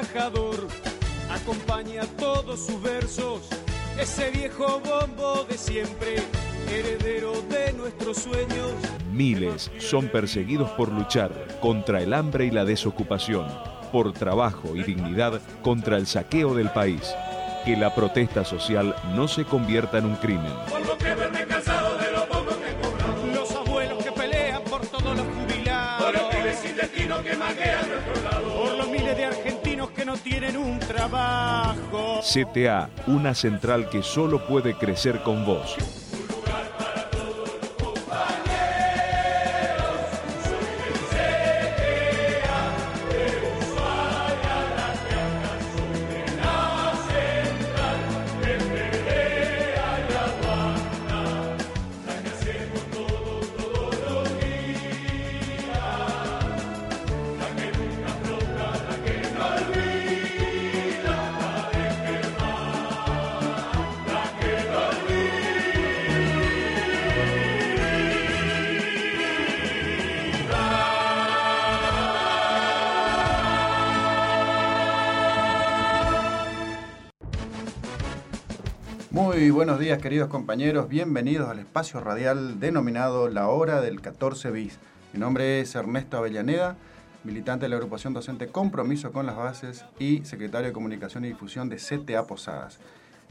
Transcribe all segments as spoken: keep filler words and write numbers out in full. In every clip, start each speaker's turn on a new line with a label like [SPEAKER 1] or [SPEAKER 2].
[SPEAKER 1] trabajador. Acompaña todos sus versos, ese viejo bombo de siempre, heredero de nuestros sueños.
[SPEAKER 2] Miles son perseguidos por luchar contra el hambre y la desocupación, por trabajo y dignidad contra el saqueo del país. Que la protesta social no se convierta en un crimen.
[SPEAKER 1] Los abuelos que pelean por todos los jubilados,
[SPEAKER 3] por los pibes sin destino que maquean nuestro lado,
[SPEAKER 1] por los miles de argentinos que no tienen un trabajo.
[SPEAKER 2] C T A, una central que solo puede crecer con vos.
[SPEAKER 4] Muy buenos días, queridos compañeros, bienvenidos al espacio radial denominado La Hora del catorce bis. Mi nombre es Ernesto Avellaneda, militante de la agrupación docente Compromiso con las Bases y secretario de Comunicación y Difusión de C T A Posadas.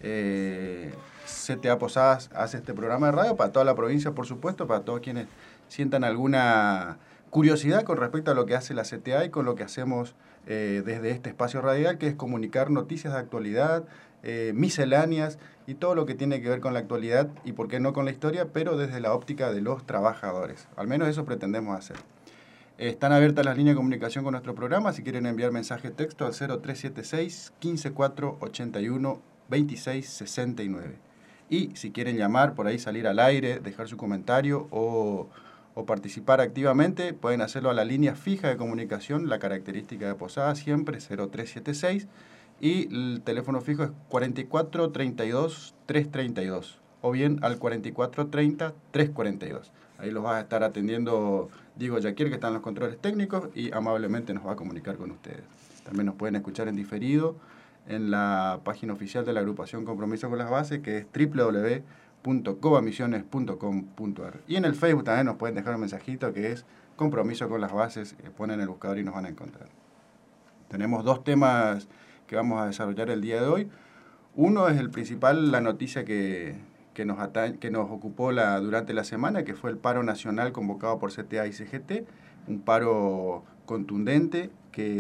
[SPEAKER 4] Eh, C T A Posadas hace este programa de radio para toda la provincia, por supuesto, para todos quienes sientan alguna curiosidad con respecto a lo que hace la C T A y con lo que hacemos eh, desde este espacio radial, que es comunicar noticias de actualidad, eh, misceláneas y todo lo que tiene que ver con la actualidad y por qué no con la historia, pero desde la óptica de los trabajadores. Al menos eso pretendemos hacer. Están abiertas las líneas de comunicación con nuestro programa. Si quieren enviar mensaje de texto al cero tres siete seis, quince cuatro ochenta y uno, veintiséis sesenta y nueve. Y si quieren llamar, por ahí salir al aire, dejar su comentario o, o participar activamente, pueden hacerlo a la línea fija de comunicación, la característica de Posada siempre, cero tres siete seis. Y el teléfono fijo es cuarenta y cuatro treinta y dos, trescientos treinta y dos o bien al cuarenta y cuatro treinta, trescientos cuarenta y dos. Ahí los va a estar atendiendo Diego Yaquier, que está en los controles técnicos, y amablemente nos va a comunicar con ustedes. También nos pueden escuchar en diferido en la página oficial de la agrupación Compromiso con las Bases, que es doble u doble u doble u punto cobamisiones punto com punto a r. Y en el Facebook también nos pueden dejar un mensajito que es Compromiso con las Bases, ponen el buscador y nos van a encontrar. Tenemos dos temas que vamos a desarrollar el día de hoy. Uno es el principal, la noticia que, que, nos, ata- que nos ocupó la, durante la semana, que fue el paro nacional convocado por C T A y C G T, un paro contundente,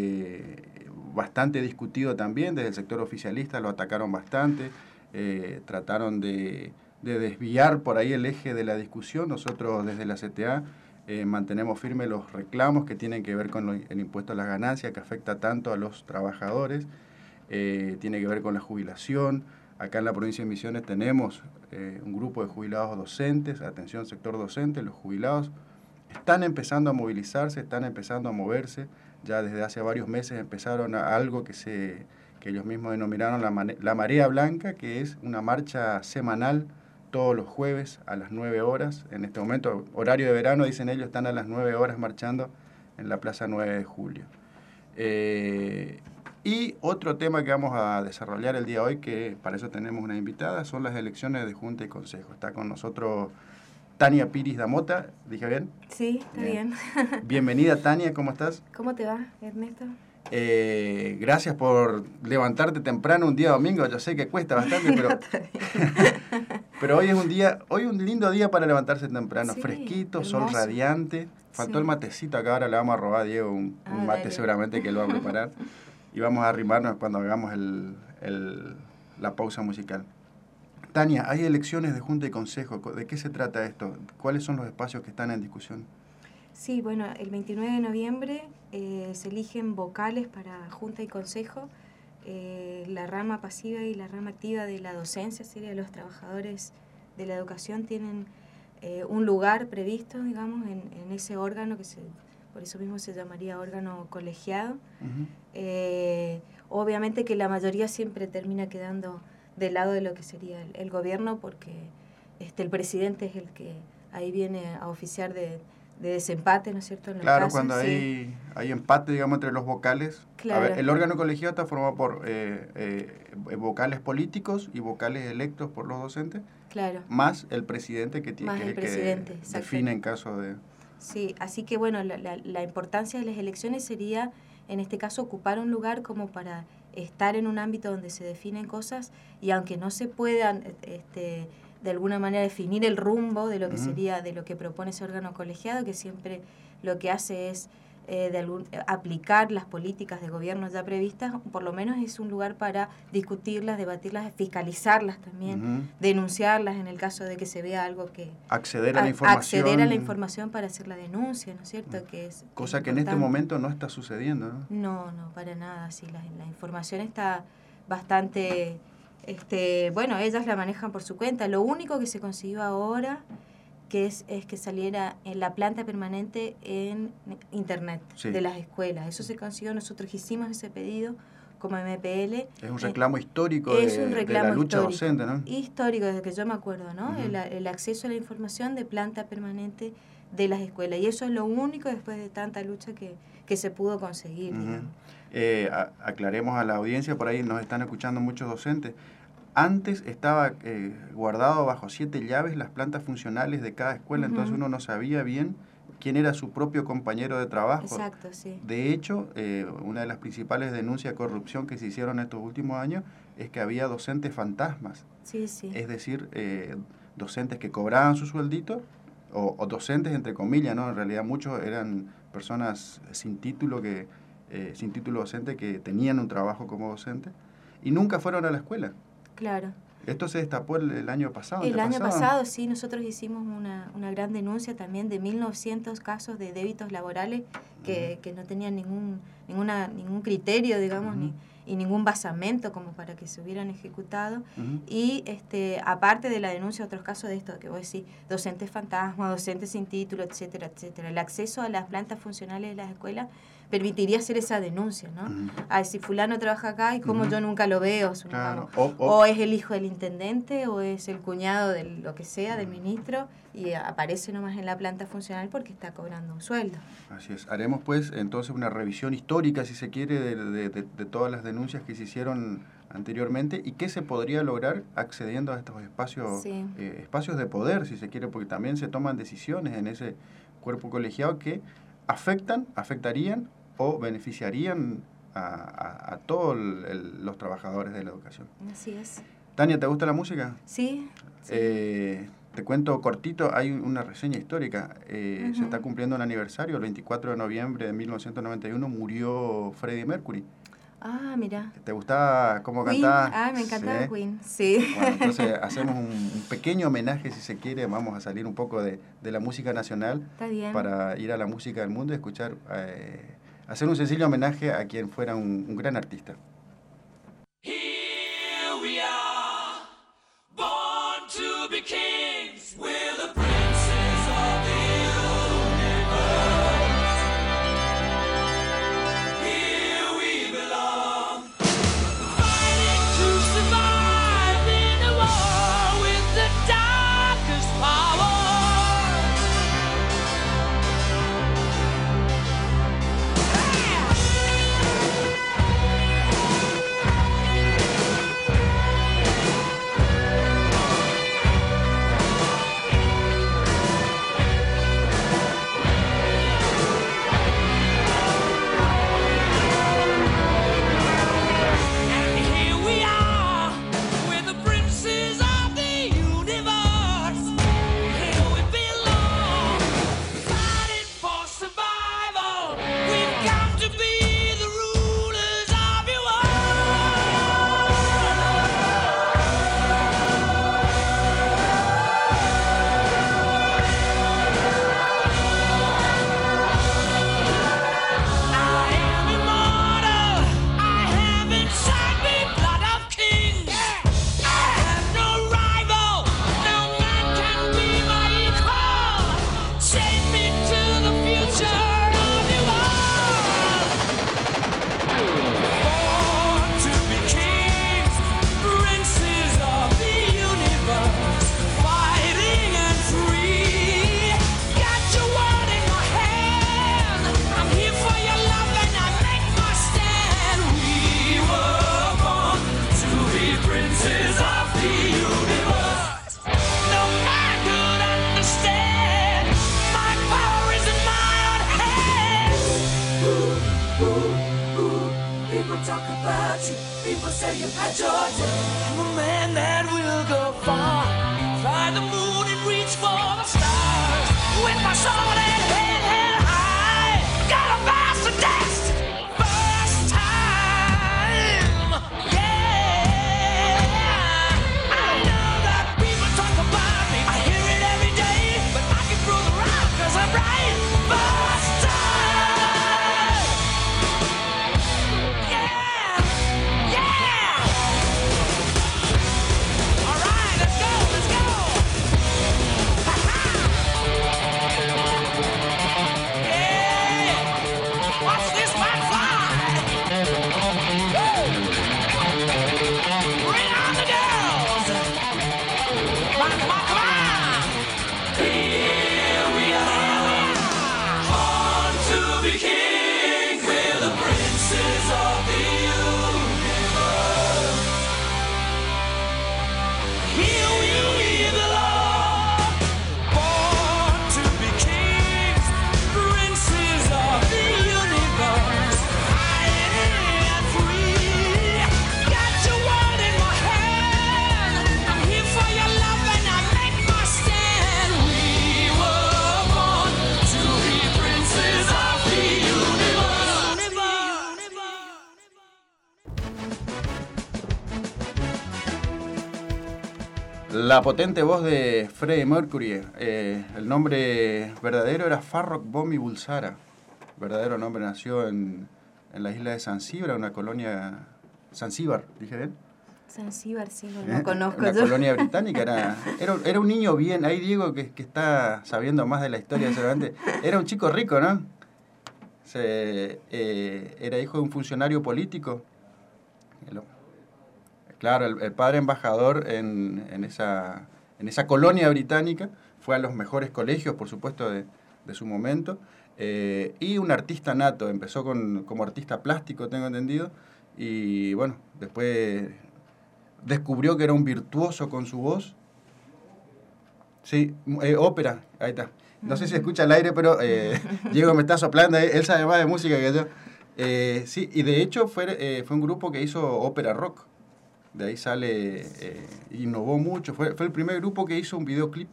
[SPEAKER 4] que bastante discutido también, desde el sector oficialista lo atacaron bastante, eh, trataron de, de desviar por ahí el eje de la discusión. Nosotros desde la C T A eh, mantenemos firmes los reclamos que tienen que ver con lo, el impuesto a las ganancias, que afecta tanto a los trabajadores. Eh, tiene que ver con la jubilación. Acá en la provincia de Misiones tenemos eh, un grupo de jubilados docentes, atención sector docente, los jubilados están empezando a movilizarse, están empezando a moverse, ya desde hace varios meses empezaron a algo que, se, que ellos mismos denominaron la, mane- la Marea Blanca, que es una marcha semanal todos los jueves a las nueve horas, en este momento horario de verano, dicen ellos, están a las nueve horas marchando en la Plaza nueve de julio. Eh, Y otro tema que vamos a desarrollar el día de hoy, que para eso tenemos una invitada, son las elecciones de Junta y Consejo. Está con nosotros Tania Piris Damota, ¿dije bien?
[SPEAKER 5] Sí, está bien.
[SPEAKER 4] bien. Bienvenida, Tania, ¿cómo estás?
[SPEAKER 5] ¿Cómo te va, Ernesto?
[SPEAKER 4] Eh, gracias por levantarte temprano un día domingo. Yo sé que cuesta bastante, pero pero hoy es un día, hoy un lindo día para levantarse temprano, sí, fresquito, hermoso. Sol radiante. Faltó sí. el matecito acá, ahora le vamos a robar a Diego un, un ah, mate dale. Seguramente que lo va a preparar. Y vamos a arrimarnos cuando hagamos el, el, la pausa musical. Tania, hay elecciones de Junta y Consejo. ¿De qué se trata esto? ¿Cuáles son los espacios que están en discusión?
[SPEAKER 5] Sí, bueno, el veintinueve de noviembre eh, se eligen vocales para Junta y Consejo. Eh, la rama pasiva y la rama activa de la docencia, sería los trabajadores de la educación, tienen eh, un lugar previsto, digamos, en, en ese órgano que se... por eso mismo se llamaría órgano colegiado. Uh-huh. Eh, obviamente que la mayoría siempre termina quedando del lado de lo que sería el, el gobierno, porque este, el presidente es el que ahí viene a oficiar de, de desempate, ¿no es cierto? En los
[SPEAKER 4] claro,
[SPEAKER 5] casos,
[SPEAKER 4] cuando
[SPEAKER 5] sí.
[SPEAKER 4] hay, hay empate, digamos, entre los vocales.
[SPEAKER 5] Claro.
[SPEAKER 4] A ver, el órgano colegiado está formado por eh, eh, vocales políticos y vocales electos por los docentes,
[SPEAKER 5] claro.
[SPEAKER 4] más el presidente que tiene
[SPEAKER 5] Más
[SPEAKER 4] que,
[SPEAKER 5] el presidente,
[SPEAKER 4] que
[SPEAKER 5] exacto.
[SPEAKER 4] define en caso de...
[SPEAKER 5] Sí, así que bueno, la, la, la importancia de las elecciones sería, en este caso, ocupar un lugar como para estar en un ámbito donde se definen cosas y aunque no se puedan este, de alguna manera definir el rumbo de lo que uh-huh. sería, de lo que propone ese órgano colegiado, que siempre lo que hace es eh, de algún, aplicar las políticas de gobierno ya previstas, por lo menos es un lugar para discutirlas, debatirlas, fiscalizarlas también, uh-huh. denunciarlas en el caso de que se vea algo que...
[SPEAKER 4] Acceder a, a la información.
[SPEAKER 5] Acceder a la información para hacer la denuncia, ¿no es cierto? Uh-huh. Que es
[SPEAKER 4] cosa
[SPEAKER 5] es
[SPEAKER 4] que en este momento no está sucediendo, ¿no?
[SPEAKER 5] No, no, para nada, sí, la, la información está bastante... Este, bueno, ellas la manejan por su cuenta. Lo único que se consiguió ahora que es, es que saliera en la planta permanente en internet sí. de las escuelas. Eso se consiguió, nosotros hicimos ese pedido como M P L.
[SPEAKER 4] Es un reclamo eh, histórico,
[SPEAKER 5] es
[SPEAKER 4] de,
[SPEAKER 5] un reclamo
[SPEAKER 4] de la lucha
[SPEAKER 5] histórico,
[SPEAKER 4] docente, ¿no?
[SPEAKER 5] Histórico, desde que yo me acuerdo, ¿no? Uh-huh. el, el acceso a la información de planta permanente de las escuelas. Y eso es lo único después de tanta lucha que, que se pudo conseguir, uh-huh. digamos.
[SPEAKER 4] Eh, a, aclaremos a la audiencia, por ahí nos están escuchando muchos docentes. Antes estaba eh, guardado bajo siete llaves las plantas funcionales de cada escuela, uh-huh. entonces uno no sabía bien quién era su propio compañero de trabajo.
[SPEAKER 5] Exacto, sí.
[SPEAKER 4] De hecho, eh, una de las principales denuncias de corrupción que se hicieron estos últimos años es que había docentes fantasmas.
[SPEAKER 5] Sí, sí.
[SPEAKER 4] Es decir, eh, docentes que cobraban su sueldito, o, o docentes entre comillas, ¿no? En realidad muchos eran personas sin título, que, eh, sin título docente que tenían un trabajo como docente y nunca fueron a la escuela.
[SPEAKER 5] Claro.
[SPEAKER 4] Esto se destapó el, el año pasado.
[SPEAKER 5] El año pasado? pasado, sí, nosotros hicimos una, una gran denuncia también de mil novecientos casos de débitos laborales que, uh-huh. que no tenían ningún ninguna ningún criterio, digamos, uh-huh. ni y ningún basamento como para que se hubieran ejecutado. Uh-huh. Y este aparte de la denuncia, otros casos de esto que vos decís, docentes fantasmas, docentes sin título, etcétera, etcétera. El acceso a las plantas funcionales de las escuelas permitiría hacer esa denuncia, ¿no? Uh-huh. A ver, si fulano trabaja acá y como uh-huh. yo nunca lo veo,
[SPEAKER 4] claro.
[SPEAKER 5] o,
[SPEAKER 4] o,
[SPEAKER 5] o es el hijo del intendente o es el cuñado de lo que sea, uh-huh. del ministro, y aparece nomás en la planta funcional porque está cobrando un sueldo.
[SPEAKER 4] Así es. Haremos pues entonces una revisión histórica, si se quiere, de, de, de, de todas las denuncias que se hicieron anteriormente y qué se podría lograr accediendo a estos espacios,
[SPEAKER 5] sí.
[SPEAKER 4] eh, espacios de poder, si se quiere, porque también se toman decisiones en ese cuerpo colegiado que afectan, afectarían o beneficiarían a, a, a todos los trabajadores de la educación.
[SPEAKER 5] Así es.
[SPEAKER 4] Tania, ¿te gusta la música?
[SPEAKER 5] Sí. sí.
[SPEAKER 4] Eh, te cuento cortito, hay una reseña histórica. Eh, uh-huh. Se está cumpliendo un aniversario, el veinticuatro de noviembre de mil novecientos noventa y uno murió Freddie Mercury.
[SPEAKER 5] Ah, mira.
[SPEAKER 4] ¿Te gustaba cómo
[SPEAKER 5] Queen.
[SPEAKER 4] cantaba?
[SPEAKER 5] Ah, me encantaba ¿Sí? Queen, sí.
[SPEAKER 4] Bueno, entonces hacemos un, un pequeño homenaje, si se quiere. Vamos a salir un poco de, de la música nacional.
[SPEAKER 5] Está bien.
[SPEAKER 4] Para ir a la música del mundo y escuchar, eh, hacer un sencillo homenaje a quien fuera un, un gran artista.
[SPEAKER 3] Here we are, born to be kings, we're the princes of the universe. Here we belong, fighting to survive in a war with the darkest power. Hey! say you had your day. I'm a man that will go far, fly the moon and reach for the stars. With my sword and head held high, got a master test. First time, yeah. I know that people talk about me, I hear it every day, but I can prove it wrong 'cause I'm right. First time, yeah, yeah. All right, let's go, let's go. Ha-ha. Yeah. Watch this man fly. Woo. Bring on the girls. Come on, come on, come on. Here we are. On to be kings. We're the princes of the universe. Here we belong. Born to be kings, princes of the universe. High and free. Got your world in my hand. I'm here for your love and I make my stand. We were born to be princes of the universe.
[SPEAKER 4] La potente voz de Freddie Mercury, eh, el nombre verdadero era Farrokh Bomi Bulsara. Verdadero nombre, nació en, en la isla de Zanzíbar, una colonia... Zanzíbar, dije bien.
[SPEAKER 5] Zanzíbar, sí, no
[SPEAKER 4] ¿Eh?
[SPEAKER 5] lo conozco
[SPEAKER 4] Una
[SPEAKER 5] yo.
[SPEAKER 4] colonia británica, era, era, era un niño bien, ahí Diego que, que está sabiendo más de la historia seguramente, era un chico rico, ¿no? Se, eh, era hijo de un funcionario político. El- Claro, el, el padre embajador en, en, esa, en esa colonia británica, fue a los mejores colegios, por supuesto, de, de su momento, eh, y un artista nato, empezó con, como artista plástico, tengo entendido, y bueno, después descubrió que era un virtuoso con su voz. Sí, eh, ópera, ahí está. No sé si escucha el aire, pero eh, Diego me está soplando, eh, él sabe más de música que yo. Eh, sí, y de hecho fue, eh, fue un grupo que hizo ópera rock. De ahí sale, eh, innovó mucho, fue, fue el primer grupo que hizo un videoclip.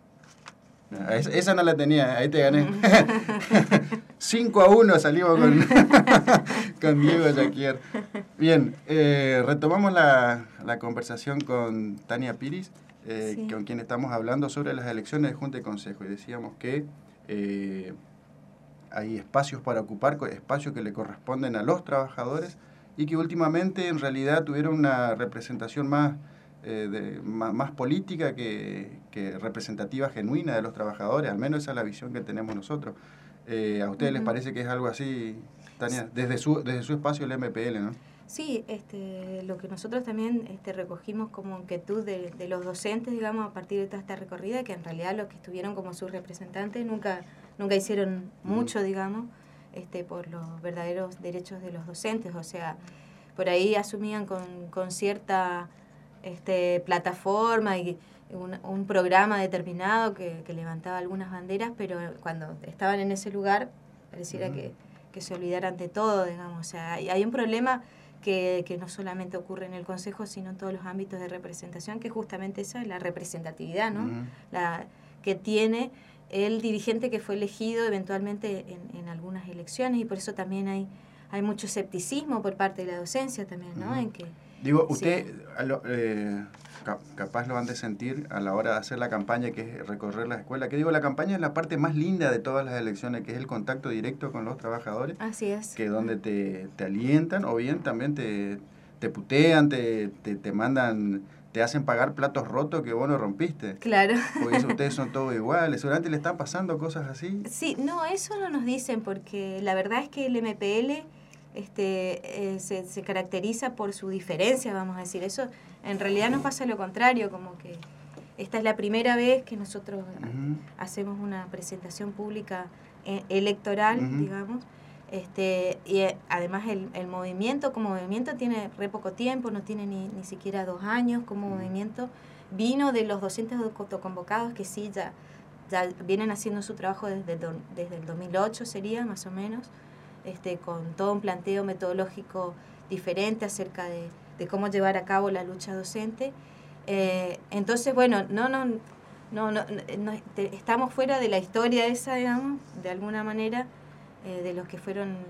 [SPEAKER 4] Ah, Esa, esa no la tenía, ahí te gané. cinco a uno salimos con, con Diego Jaquier. Bien, eh, retomamos la, la conversación con Tania Piris, eh,
[SPEAKER 5] Sí.
[SPEAKER 4] con quien estamos hablando sobre las elecciones de Junta y Consejo. Y decíamos que eh, hay espacios para ocupar, co- espacios que le corresponden a los trabajadores, y que últimamente en realidad tuvieron una representación más, eh, de, más, más política que, que representativa genuina de los trabajadores, al menos esa es la visión que tenemos nosotros. Eh, ¿A ustedes les
[SPEAKER 5] Ujú.
[SPEAKER 4] parece que es algo así, Tania, desde su, desde su espacio el M P L, ¿no?
[SPEAKER 5] Sí, este, lo que nosotros también este, recogimos como inquietud de, de los docentes, digamos, a partir de toda esta recorrida, que en realidad los que estuvieron como sus representantes nunca, nunca hicieron mucho, digamos, este, por los verdaderos derechos de los docentes, o sea, por ahí asumían con, con cierta este, plataforma y un, un programa determinado que, que levantaba algunas banderas, pero cuando estaban en ese lugar pareciera
[SPEAKER 4] Ujú.
[SPEAKER 5] que, que se olvidaran de todo, digamos, o sea, hay, hay un problema que, que no solamente ocurre en el Consejo, sino en todos los ámbitos de representación, que justamente esa es la representatividad, ¿no?
[SPEAKER 4] Ujú.
[SPEAKER 5] La que tiene el dirigente que fue elegido eventualmente en, en algunas elecciones, y por eso también hay, hay mucho escepticismo por parte de la docencia también, ¿no?
[SPEAKER 4] Ujú.
[SPEAKER 5] En que,
[SPEAKER 4] Digo,
[SPEAKER 5] sí.
[SPEAKER 4] usted a lo- eh, ca- capaz lo han de sentir a la hora de hacer la campaña, que es recorrer las escuelas. Que digo, la campaña es la parte más linda de todas las elecciones, que es el contacto directo con los trabajadores,
[SPEAKER 5] Así es.
[SPEAKER 4] que donde te, te alientan o bien también te, te putean, te, te, te mandan, te hacen pagar platos rotos que vos no rompiste.
[SPEAKER 5] Claro.
[SPEAKER 4] Porque eso, ustedes son todos iguales. Seguramente le están pasando cosas así.
[SPEAKER 5] Sí, no, eso no nos dicen, porque la verdad es que el M P L este, eh, se, se caracteriza por su diferencia, vamos a decir. Eso en realidad nos pasa lo contrario, como que esta es la primera vez que nosotros
[SPEAKER 4] Ujú.
[SPEAKER 5] hacemos una presentación pública eh, electoral,
[SPEAKER 4] Ujú.
[SPEAKER 5] digamos. Este, y eh, además el, el movimiento como movimiento tiene re poco tiempo, no tiene ni, ni siquiera dos años como
[SPEAKER 4] Ujú.
[SPEAKER 5] movimiento. Vino de los docentes autoconvocados que sí ya, ya vienen haciendo su trabajo desde, do- desde el dos mil ocho, sería más o menos, este, con todo un planteo metodológico diferente acerca de, de cómo llevar a cabo la lucha docente. Eh, entonces, bueno, no, no, no, no, no te, estamos fuera de la historia esa, digamos, de alguna manera, eh, de los que fueron eh,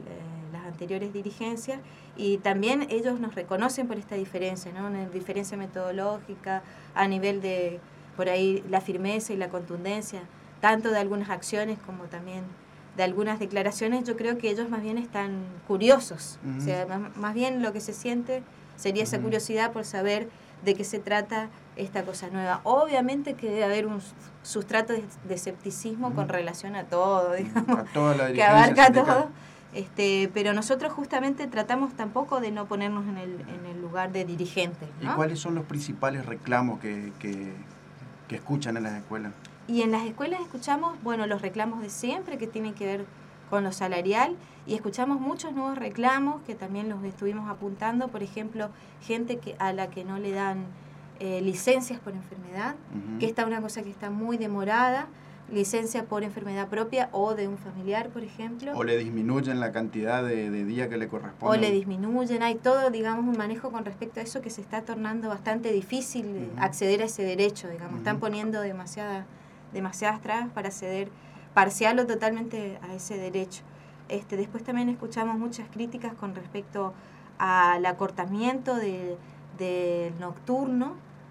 [SPEAKER 5] las anteriores dirigencias, y también ellos nos reconocen por esta diferencia, ¿no? Una diferencia metodológica, a nivel de, por ahí, la firmeza y la contundencia, tanto de algunas acciones como también de algunas declaraciones. Yo creo que ellos más bien están curiosos, uh-huh. o sea, más, más bien lo que se siente sería uh-huh. esa curiosidad por saber de qué se trata esta cosa nueva. Obviamente que debe haber un sustrato de, de escepticismo uh-huh. con relación a todo, digamos,
[SPEAKER 4] a toda la
[SPEAKER 5] que abarca todo, este, pero nosotros justamente tratamos tampoco de no ponernos en el, en el lugar de dirigente, ¿no?
[SPEAKER 4] ¿Y cuáles son los principales reclamos que, que, que escuchan en las escuelas?
[SPEAKER 5] Y en las escuelas escuchamos, bueno, los reclamos de siempre que tienen que ver con lo salarial, y escuchamos muchos nuevos reclamos que también los estuvimos apuntando, por ejemplo, gente que a la que no le dan eh, licencias por enfermedad, uh-huh. que esta es una cosa que está muy demorada, licencia por enfermedad propia o de un familiar, por ejemplo.
[SPEAKER 4] O le disminuyen la cantidad de, de día que le corresponde.
[SPEAKER 5] O le disminuyen, hay todo, digamos, un manejo con respecto a eso que se está tornando bastante difícil uh-huh. acceder a ese derecho, digamos, uh-huh. están poniendo demasiada, demasiadas trabas para acceder parcial o totalmente a ese derecho. Este, después también escuchamos muchas críticas con respecto al acortamiento de, de nocturno,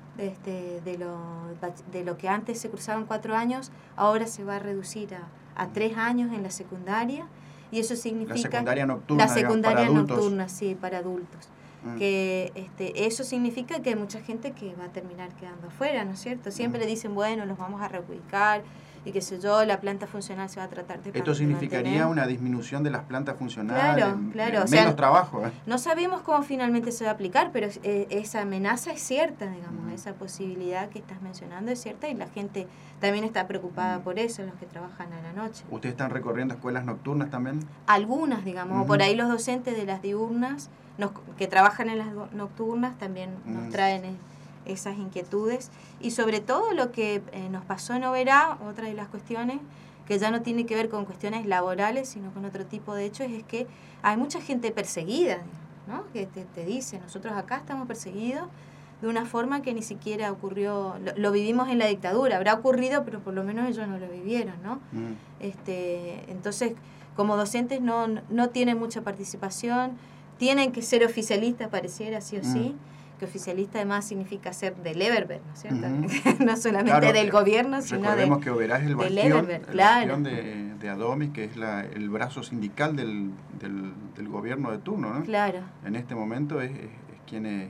[SPEAKER 5] este, de, lo, de lo que antes se cursaban cuatro años, ahora se va a reducir a, a tres años en la secundaria, y eso significa...
[SPEAKER 4] La secundaria nocturna,
[SPEAKER 5] La secundaria
[SPEAKER 4] digamos, para
[SPEAKER 5] nocturna,
[SPEAKER 4] adultos.
[SPEAKER 5] sí, para adultos. Mm. Que este, eso significa que hay mucha gente que va a terminar quedando afuera, ¿no es cierto? Siempre mm. le dicen, bueno, los vamos a reubicar, y qué sé yo, la planta funcional se va a tratar de
[SPEAKER 4] ¿Esto significaría mantener. Una disminución de las plantas funcionales?
[SPEAKER 5] Claro, claro.
[SPEAKER 4] Menos
[SPEAKER 5] o sea,
[SPEAKER 4] trabajo. ¿eh?
[SPEAKER 5] No sabemos cómo finalmente se va a aplicar, pero eh, esa amenaza es cierta, digamos, mm. esa posibilidad que estás mencionando es cierta, y la gente también está preocupada mm. por eso, los que trabajan a la noche.
[SPEAKER 4] ¿Ustedes están recorriendo escuelas nocturnas también?
[SPEAKER 5] Algunas, digamos, uh-huh. por ahí los docentes de las diurnas, nos, que trabajan en las nocturnas, también mm. nos traen... Eh, esas inquietudes, y sobre todo lo que eh, nos pasó en Oberá, otra de las cuestiones que ya no tiene que ver con cuestiones laborales, sino con otro tipo de hechos, es que hay mucha gente perseguida, ¿no? Que te, te dice, nosotros acá estamos perseguidos de una forma que ni siquiera ocurrió, lo, lo vivimos en la dictadura, habrá ocurrido, pero por lo menos ellos no lo vivieron, ¿no? Mm. Este, entonces, como docentes no, no tienen mucha participación, tienen que ser oficialistas, pareciera, sí o mm. sí, que oficialista además significa ser del Everberg, ¿no es cierto? Uh-huh. No solamente claro, del gobierno, sino de
[SPEAKER 4] recordemos que Oberá es el bastión, el claro. bastión de, de Adomis, que es la, el brazo sindical del, del, del gobierno de turno, ¿no?
[SPEAKER 5] Claro.
[SPEAKER 4] En este momento es, es, es quienes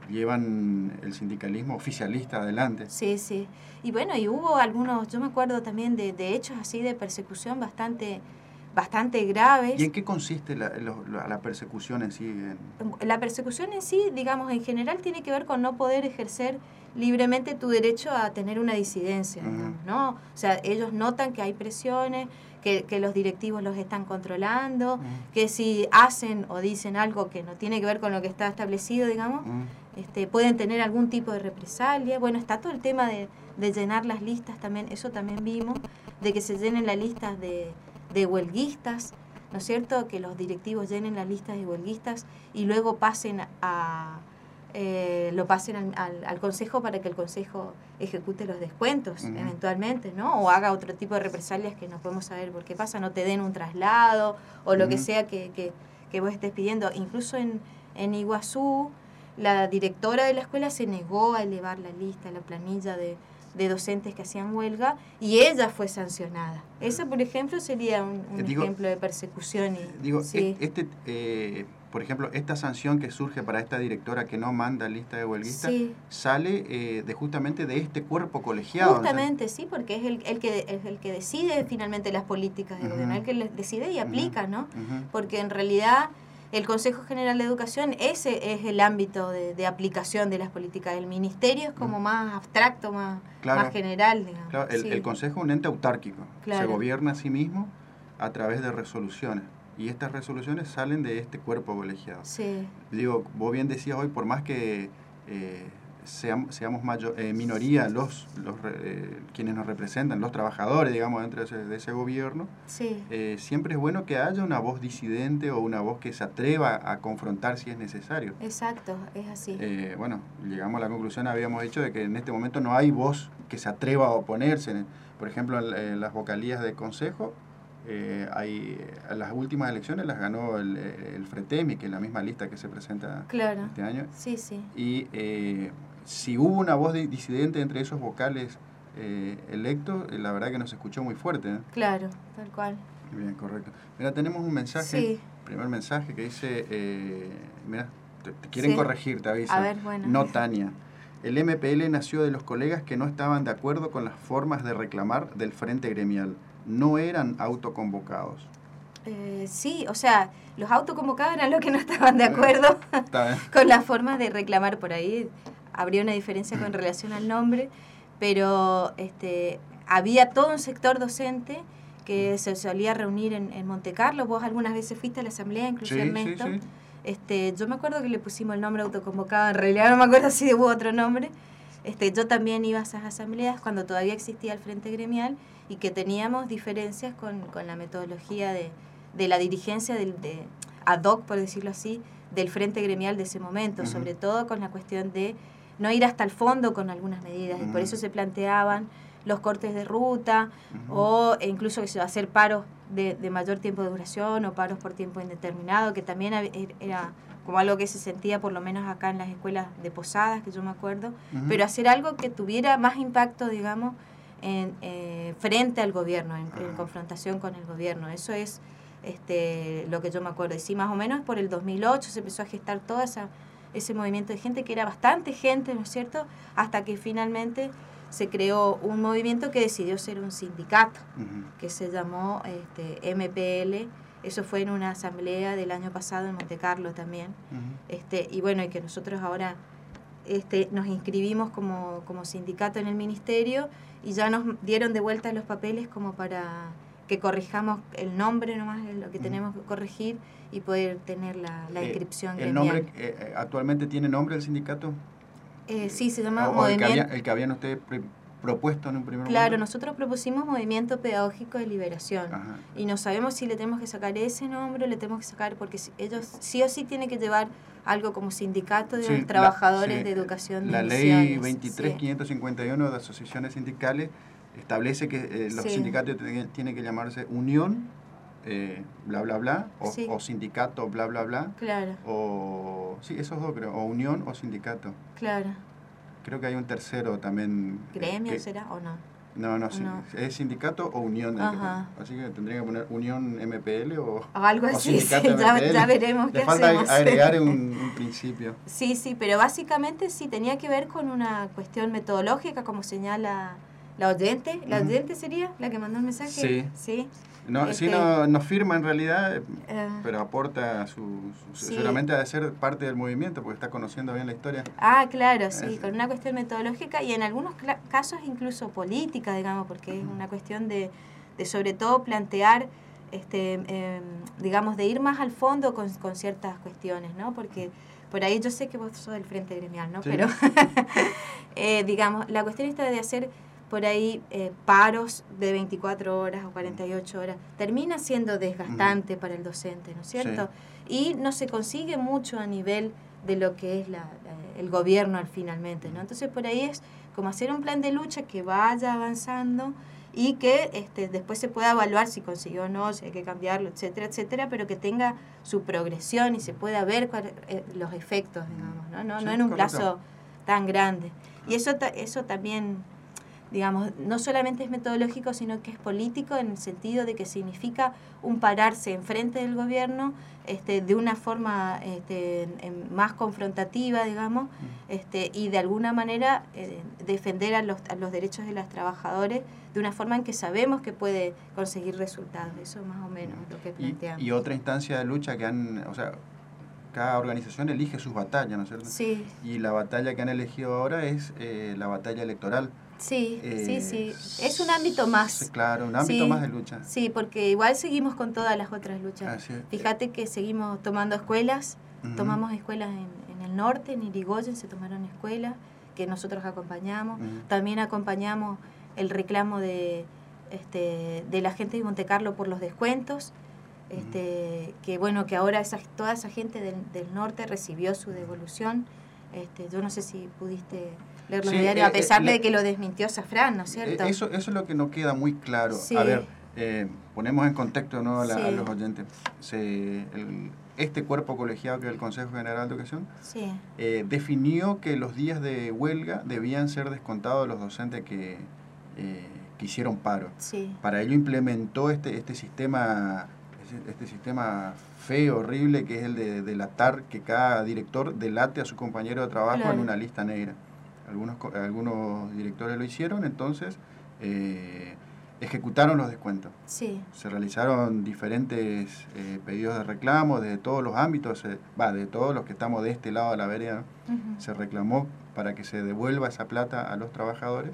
[SPEAKER 4] llevan el sindicalismo oficialista adelante.
[SPEAKER 5] Sí, sí. Y bueno, y hubo algunos, yo me acuerdo también de, de hechos así de persecución bastante... bastante graves.
[SPEAKER 4] ¿Y en qué consiste la, la, la persecución en sí?
[SPEAKER 5] La persecución en sí, digamos, en general tiene que ver con no poder ejercer libremente tu derecho a tener una disidencia, uh-huh. digamos, ¿no? O sea, ellos notan que hay presiones, que, que los directivos los están controlando, uh-huh. que si hacen o dicen algo que no tiene que ver con lo que está establecido, digamos, uh-huh. este, pueden tener algún tipo de represalia. Bueno, está todo el tema de, de llenar las listas también, eso también vimos, de que se llenen las listas de de huelguistas, ¿no es cierto? Que los directivos llenen las listas de huelguistas y luego pasen a eh, lo pasen al, al, al Consejo para que el Consejo ejecute los descuentos, uh-huh. eventualmente, ¿no? O haga otro tipo de represalias que no podemos saber por qué pasa, no te den un traslado o lo uh-huh. que sea que, que, que vos estés pidiendo. Incluso en, en Iguazú, la directora de la escuela se negó a elevar la lista, la planilla de de docentes que hacían huelga, y ella fue sancionada. Esa, por ejemplo, sería un, un digo, ejemplo de persecución. Y,
[SPEAKER 4] digo,
[SPEAKER 5] sí.
[SPEAKER 4] este, eh, por ejemplo, esta sanción que surge para esta directora que no manda lista de huelguistas, sí. sale eh, de justamente de este cuerpo colegiado.
[SPEAKER 5] Justamente, ¿no? Sí, porque es el, el, que, es el que decide finalmente las políticas del uh-huh. gobierno, el que les decide y aplica, uh-huh. ¿no? Uh-huh. Porque en realidad el Consejo General de Educación, ese es el ámbito de, de aplicación de las políticas. El ministerio es como más abstracto, más, claro, más general, digamos.
[SPEAKER 4] Claro, el, sí. el Consejo es un ente autárquico,
[SPEAKER 5] claro.
[SPEAKER 4] se gobierna a sí mismo a través de resoluciones, y estas resoluciones salen de este cuerpo colegiado.
[SPEAKER 5] Sí.
[SPEAKER 4] Digo, vos bien decías hoy, por más que eh, seamos, seamos mayor, eh, minoría los, los eh, quienes nos representan, los trabajadores, digamos, dentro de ese, de ese gobierno,
[SPEAKER 5] Sí.
[SPEAKER 4] eh, siempre es bueno que haya una voz disidente o una voz que se atreva a confrontar si es necesario.
[SPEAKER 5] Exacto, es así.
[SPEAKER 4] Eh, bueno, llegamos a la conclusión, habíamos dicho, de que en este momento no hay voz que se atreva a oponerse. Por ejemplo, en, en las vocalías de consejo, eh, hay, en las últimas elecciones las ganó el, el FRETEMI, que es la misma lista que se presenta
[SPEAKER 5] Claro.
[SPEAKER 4] este año.
[SPEAKER 5] Sí, sí.
[SPEAKER 4] Y eh, si hubo una voz de- disidente entre esos vocales eh, electos, eh, la verdad que nos escuchó muy fuerte. ¿eh?
[SPEAKER 5] Claro, tal cual.
[SPEAKER 4] Bien, correcto. Mira, tenemos un mensaje,
[SPEAKER 5] Sí.
[SPEAKER 4] primer mensaje que dice, eh, mira, te, te quieren
[SPEAKER 5] Sí.
[SPEAKER 4] corregir, te aviso.
[SPEAKER 5] A ver, bueno.
[SPEAKER 4] No, Tania. El M P L nació de los colegas que no estaban de acuerdo con las formas de reclamar del Frente Gremial. No eran autoconvocados.
[SPEAKER 5] Eh, sí, o sea, los autoconvocados eran los que no estaban de acuerdo
[SPEAKER 4] Está bien.
[SPEAKER 5] con las formas de reclamar por ahí. Habría una diferencia con relación al nombre, pero este, había todo un sector docente que se solía reunir en, en Monte Carlo. Vos algunas veces fuiste a la asamblea, incluso
[SPEAKER 4] Sí, sí,
[SPEAKER 5] Ernesto.
[SPEAKER 4] sí.
[SPEAKER 5] Este, yo me acuerdo que le pusimos el nombre autoconvocado, en realidad no me acuerdo si hubo otro nombre. Este, yo también iba a esas asambleas cuando todavía existía el Frente Gremial y que teníamos diferencias con, con la metodología de, de la dirigencia del, de ad hoc, por decirlo así, del Frente Gremial de ese momento,
[SPEAKER 4] Ujú.
[SPEAKER 5] sobre todo con la cuestión de no ir hasta el fondo con algunas medidas, y por
[SPEAKER 4] Ujú.
[SPEAKER 5] eso se planteaban los cortes de ruta
[SPEAKER 4] Ujú.
[SPEAKER 5] o e incluso que se va a hacer paros de, de mayor tiempo de duración o paros por tiempo indeterminado, que también hab- er- era como algo que se sentía por lo menos acá en las escuelas de Posadas, que yo me acuerdo,
[SPEAKER 4] Ujú.
[SPEAKER 5] pero hacer algo que tuviera más impacto, digamos, en, eh, frente al gobierno, en, en
[SPEAKER 4] Ajá.
[SPEAKER 5] confrontación con el gobierno. Eso es este, lo que yo me acuerdo. Y sí, más o menos por el dos mil ocho se empezó a gestar todo esa, ese movimiento de gente, que era bastante gente, ¿no es cierto?, hasta que finalmente se creó un movimiento que decidió ser un sindicato,
[SPEAKER 4] Ujú.
[SPEAKER 5] que se llamó este, M P L. Eso fue en una asamblea del año pasado en Monte Carlo también.
[SPEAKER 4] Ujú.
[SPEAKER 5] Este, y bueno, y que nosotros ahora este, nos inscribimos como, como sindicato en el ministerio y ya nos dieron de vuelta los papeles como para que corrijamos el nombre nomás, es lo que
[SPEAKER 4] Ujú.
[SPEAKER 5] tenemos que corregir y poder tener la, la
[SPEAKER 4] Eh,
[SPEAKER 5] inscripción
[SPEAKER 4] ¿El
[SPEAKER 5] gremial.
[SPEAKER 4] nombre eh, eh, actualmente tiene nombre el sindicato?
[SPEAKER 5] Eh, sí, se llama
[SPEAKER 4] ¿O, o el, que
[SPEAKER 5] Movimiento...
[SPEAKER 4] había- el que habían ustedes pre- propuesto en un primer
[SPEAKER 5] Claro,
[SPEAKER 4] momento?
[SPEAKER 5] nosotros propusimos Movimiento Pedagógico de Liberación.
[SPEAKER 4] Ajá.
[SPEAKER 5] Y no sabemos si le tenemos que sacar ese nombre o le tenemos que sacar, porque si- ellos sí o sí tienen que llevar algo como sindicato de
[SPEAKER 4] Sí,
[SPEAKER 5] los
[SPEAKER 4] la-
[SPEAKER 5] trabajadores
[SPEAKER 4] sí,
[SPEAKER 5] de educación de
[SPEAKER 4] La ley
[SPEAKER 5] Misiones.
[SPEAKER 4] veintitrés mil
[SPEAKER 5] Sí.
[SPEAKER 4] quinientos cincuenta y uno de asociaciones sindicales establece que eh, los
[SPEAKER 5] Sí.
[SPEAKER 4] sindicatos tienen tienen que llamarse unión, eh, bla, bla, bla, o,
[SPEAKER 5] Sí.
[SPEAKER 4] o sindicato, bla, bla, bla,
[SPEAKER 5] Claro,
[SPEAKER 4] o... Sí, esos dos creo, o unión o sindicato.
[SPEAKER 5] claro.
[SPEAKER 4] Creo que hay un tercero también. eh,
[SPEAKER 5] ¿Gremio
[SPEAKER 4] que-
[SPEAKER 5] será o no?
[SPEAKER 4] No, no, sí,
[SPEAKER 5] No.
[SPEAKER 4] es sindicato o unión. el que
[SPEAKER 5] Ajá.
[SPEAKER 4] pone. Así que tendría que poner unión M P L o,
[SPEAKER 5] O algo
[SPEAKER 4] o
[SPEAKER 5] así, sí,
[SPEAKER 4] sindicato
[SPEAKER 5] ya,
[SPEAKER 4] M P L.
[SPEAKER 5] ya veremos
[SPEAKER 4] Le
[SPEAKER 5] qué
[SPEAKER 4] falta
[SPEAKER 5] hacemos.
[SPEAKER 4] agregar un, un principio.
[SPEAKER 5] Sí, sí, pero básicamente sí tenía que ver con una cuestión metodológica, como señala la oyente. ¿La
[SPEAKER 4] Ujú.
[SPEAKER 5] oyente sería la que mandó el mensaje?
[SPEAKER 4] Sí.
[SPEAKER 5] Sí.
[SPEAKER 4] No, sí,
[SPEAKER 5] Este-
[SPEAKER 4] no, no firma en realidad, eh,
[SPEAKER 5] Eh,
[SPEAKER 4] pero aporta su, su-
[SPEAKER 5] Sí.
[SPEAKER 4] seguramente ha de ser parte del movimiento porque está conociendo bien la historia.
[SPEAKER 5] Ah, claro, sí,
[SPEAKER 4] Ese.
[SPEAKER 5] con una cuestión metodológica y en algunos cla- casos incluso política, digamos, porque es una cuestión de, de sobre todo plantear, este, em, digamos, de ir más al fondo con, con ciertas cuestiones, ¿no? Porque por ahí yo sé que vos sos del Frente Gremial, ¿no?
[SPEAKER 4] Sí.
[SPEAKER 5] Pero, eh, digamos, la cuestión está de hacer por ahí eh, paros de veinticuatro horas o cuarenta y ocho horas, termina siendo desgastante para el docente, ¿no es cierto? Y no se consigue mucho a nivel de lo que es la, la- el gobierno al finalmente, ¿no? Entonces por ahí es como hacer un plan de lucha que vaya avanzando y que este, después se pueda evaluar si consiguió o no, si hay que cambiarlo, etcétera, etcétera, pero que tenga su progresión y se pueda ver cuál- eh, los efectos, digamos, ¿no? No,
[SPEAKER 4] Sí,
[SPEAKER 5] no en un
[SPEAKER 4] correcto.
[SPEAKER 5] plazo tan grande. Y eso, ta- eso también, digamos, no solamente es metodológico, sino que es político en el sentido de que significa un pararse enfrente del gobierno este, de una forma este, en- más confrontativa, digamos, este, y de alguna manera eh, defender a los, a los derechos de los trabajadores de una forma en que sabemos que puede conseguir resultados. Eso más o menos es lo que
[SPEAKER 4] Y,
[SPEAKER 5] planteamos.
[SPEAKER 4] y otra instancia de lucha que han, o sea, cada organización elige sus batallas, ¿no es cierto?
[SPEAKER 5] Sí,
[SPEAKER 4] Y la batalla que han elegido ahora es eh, la batalla electoral.
[SPEAKER 5] sí,
[SPEAKER 4] Eh,
[SPEAKER 5] sí, sí. Es un ámbito más.
[SPEAKER 4] sí, Claro, un ámbito
[SPEAKER 5] Sí,
[SPEAKER 4] más de lucha.
[SPEAKER 5] Sí, porque igual seguimos con todas las otras luchas.
[SPEAKER 4] Así es.
[SPEAKER 5] Fíjate que seguimos tomando escuelas,
[SPEAKER 4] Ujú.
[SPEAKER 5] tomamos escuelas en, en el norte, en Irigoyen se tomaron escuelas, que que nosotros acompañamos.
[SPEAKER 4] Uh-huh.
[SPEAKER 5] También acompañamos el reclamo de, este, de la gente de Monte Carlo por los descuentos. Este, uh-huh. Que bueno, que ahora esa, toda esa gente del, del norte recibió su devolución. Este, yo no sé si pudiste leer los
[SPEAKER 4] sí,
[SPEAKER 5] diarios,
[SPEAKER 4] eh,
[SPEAKER 5] a pesar
[SPEAKER 4] eh,
[SPEAKER 5] de que lo desmintió Safran, ¿no es cierto?
[SPEAKER 4] Eso, eso es lo que no queda muy claro.
[SPEAKER 5] Sí.
[SPEAKER 4] A ver, eh, ponemos en contexto, ¿no?, a, la,
[SPEAKER 5] Sí.
[SPEAKER 4] a los oyentes. Se, el, este cuerpo colegiado, que es el Consejo General de Educación,
[SPEAKER 5] Sí.
[SPEAKER 4] eh, definió que los días de huelga debían ser descontados de los docentes que, eh, que hicieron paro.
[SPEAKER 5] Sí.
[SPEAKER 4] Para ello implementó este, este sistema este, este sistema feo, horrible, que es el de delatar, que cada director delate a su compañero de trabajo
[SPEAKER 5] Claro.
[SPEAKER 4] en una lista negra. Algunos, algunos directores lo hicieron, entonces eh, ejecutaron los descuentos.
[SPEAKER 5] Sí.
[SPEAKER 4] Se realizaron diferentes eh, pedidos de reclamo de todos los ámbitos, eh, va, de todos los que estamos de este lado de la vereda, ¿no?
[SPEAKER 5] Uh-huh.
[SPEAKER 4] Se reclamó para que se devuelva esa plata a los trabajadores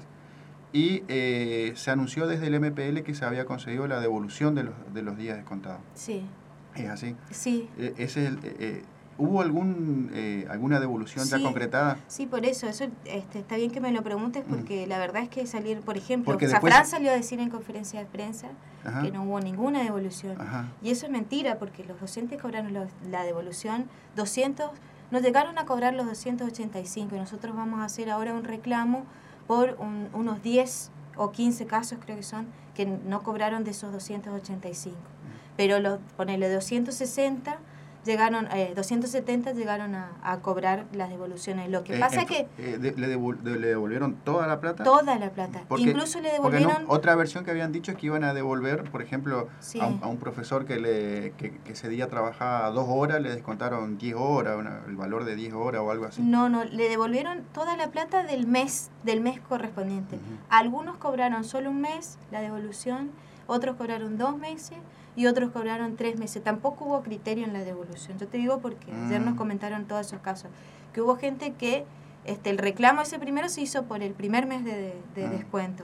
[SPEAKER 4] y eh, se anunció desde el M P L que se había conseguido la devolución de los, de los días descontados.
[SPEAKER 5] Sí.
[SPEAKER 4] ¿Es así?
[SPEAKER 5] Sí.
[SPEAKER 4] Eh, ese es el, eh, eh, ¿Hubo algún eh, alguna devolución
[SPEAKER 5] Sí.
[SPEAKER 4] ya concretada?
[SPEAKER 5] Sí, por eso, eso este, está bien que me lo preguntes, porque mm. la verdad es que salir, por ejemplo,
[SPEAKER 4] Porque
[SPEAKER 5] Safran
[SPEAKER 4] después...
[SPEAKER 5] salió a decir en conferencia de prensa Ajá. que no hubo ninguna devolución.
[SPEAKER 4] Ajá.
[SPEAKER 5] Y eso es mentira, porque los docentes cobraron los, la devolución, doscientos, nos llegaron a cobrar los doscientos ochenta y cinco, y nosotros vamos a hacer ahora un reclamo por un, unos diez o quince casos, creo que son, que no cobraron de esos doscientos ochenta y cinco. Mm. Pero los, ponele doscientos sesenta... llegaron, eh, doscientos setenta llegaron a, a cobrar las devoluciones. Lo que
[SPEAKER 4] eh,
[SPEAKER 5] pasa
[SPEAKER 4] es
[SPEAKER 5] que...
[SPEAKER 4] Eh, de, le, devol, de, ¿Le devolvieron toda la plata?
[SPEAKER 5] Toda la plata.
[SPEAKER 4] Porque,
[SPEAKER 5] Incluso le devolvieron...
[SPEAKER 4] No, otra versión que habían dicho es que iban a devolver, por ejemplo,
[SPEAKER 5] sí.
[SPEAKER 4] a, un, a un profesor que, le, que, que ese día trabajaba dos horas, le descontaron diez horas, una, el valor de diez horas o algo así.
[SPEAKER 5] No, no, le devolvieron toda la plata del mes, del mes correspondiente. Uh-huh. Algunos cobraron solo un mes, la devolución, otros cobraron dos meses... y otros cobraron tres meses. Tampoco hubo criterio en la devolución. Yo te digo porque mm. ayer nos comentaron todos esos casos. Que hubo gente que este, el reclamo ese primero se hizo por el primer mes de, de, de mm. descuento.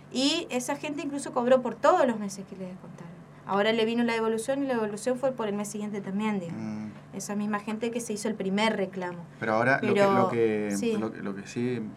[SPEAKER 5] Y esa gente incluso cobró por todos los meses que le descontaron. Ahora le vino la devolución y la devolución fue por el mes siguiente también, digamos. Mm. Esa misma gente que se hizo el primer reclamo.
[SPEAKER 4] Pero ahora
[SPEAKER 5] Pero,
[SPEAKER 4] lo, que, lo, que,
[SPEAKER 5] sí.
[SPEAKER 4] lo, lo que sí, eh,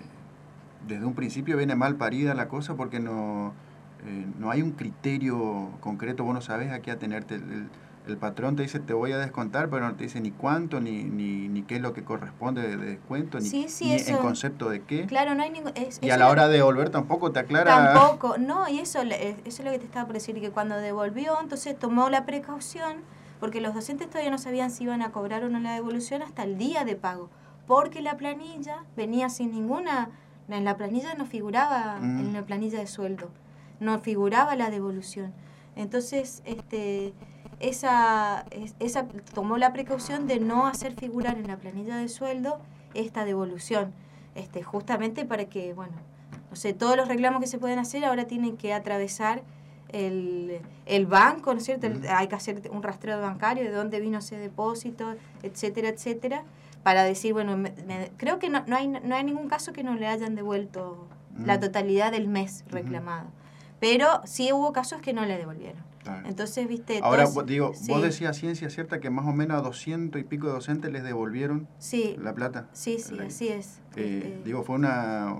[SPEAKER 4] desde un principio viene mal parida la cosa porque no... Eh, no hay un criterio concreto, vos no sabés a qué atenerte. El, el, el patrón te dice te voy a descontar, pero no te dice ni cuánto, ni, ni, ni qué es lo que corresponde de, de descuento, ni,
[SPEAKER 5] sí, sí,
[SPEAKER 4] ni
[SPEAKER 5] eso,
[SPEAKER 4] en concepto de qué.
[SPEAKER 5] Claro, no hay ningún... Es,
[SPEAKER 4] y a la hora de devolver tampoco te aclara...
[SPEAKER 5] Tampoco, no, y eso, eso es lo que te estaba por decir, que cuando devolvió, entonces tomó la precaución, porque los docentes todavía no sabían si iban a cobrar o no la devolución hasta el día de pago, porque la planilla venía sin ninguna... En la planilla no figuraba, mm. en la planilla de sueldo, no figuraba la devolución. Entonces, este, esa, esa tomó la precaución de no hacer figurar en la planilla de sueldo esta devolución, este, justamente para que, bueno, no sé, todos los reclamos que se pueden hacer ahora tienen que atravesar el, el banco, ¿no es cierto? Mm. Hay que hacer un rastreo bancario de dónde vino ese depósito, etcétera, etcétera, para decir, bueno, me, me, creo que no, no, hay, no hay ningún caso que no le hayan devuelto mm. la totalidad del mes reclamado. Mm. Pero sí hubo casos que no le devolvieron. Claro. Entonces, viste...
[SPEAKER 4] Ahora,
[SPEAKER 5] todos,
[SPEAKER 4] digo,
[SPEAKER 5] sí.
[SPEAKER 4] vos decías ciencia cierta que más o menos a doscientos y pico de docentes les devolvieron
[SPEAKER 5] sí.
[SPEAKER 4] la plata.
[SPEAKER 5] Sí, sí, la, así es.
[SPEAKER 4] Eh,
[SPEAKER 5] eh,
[SPEAKER 4] digo, fue una...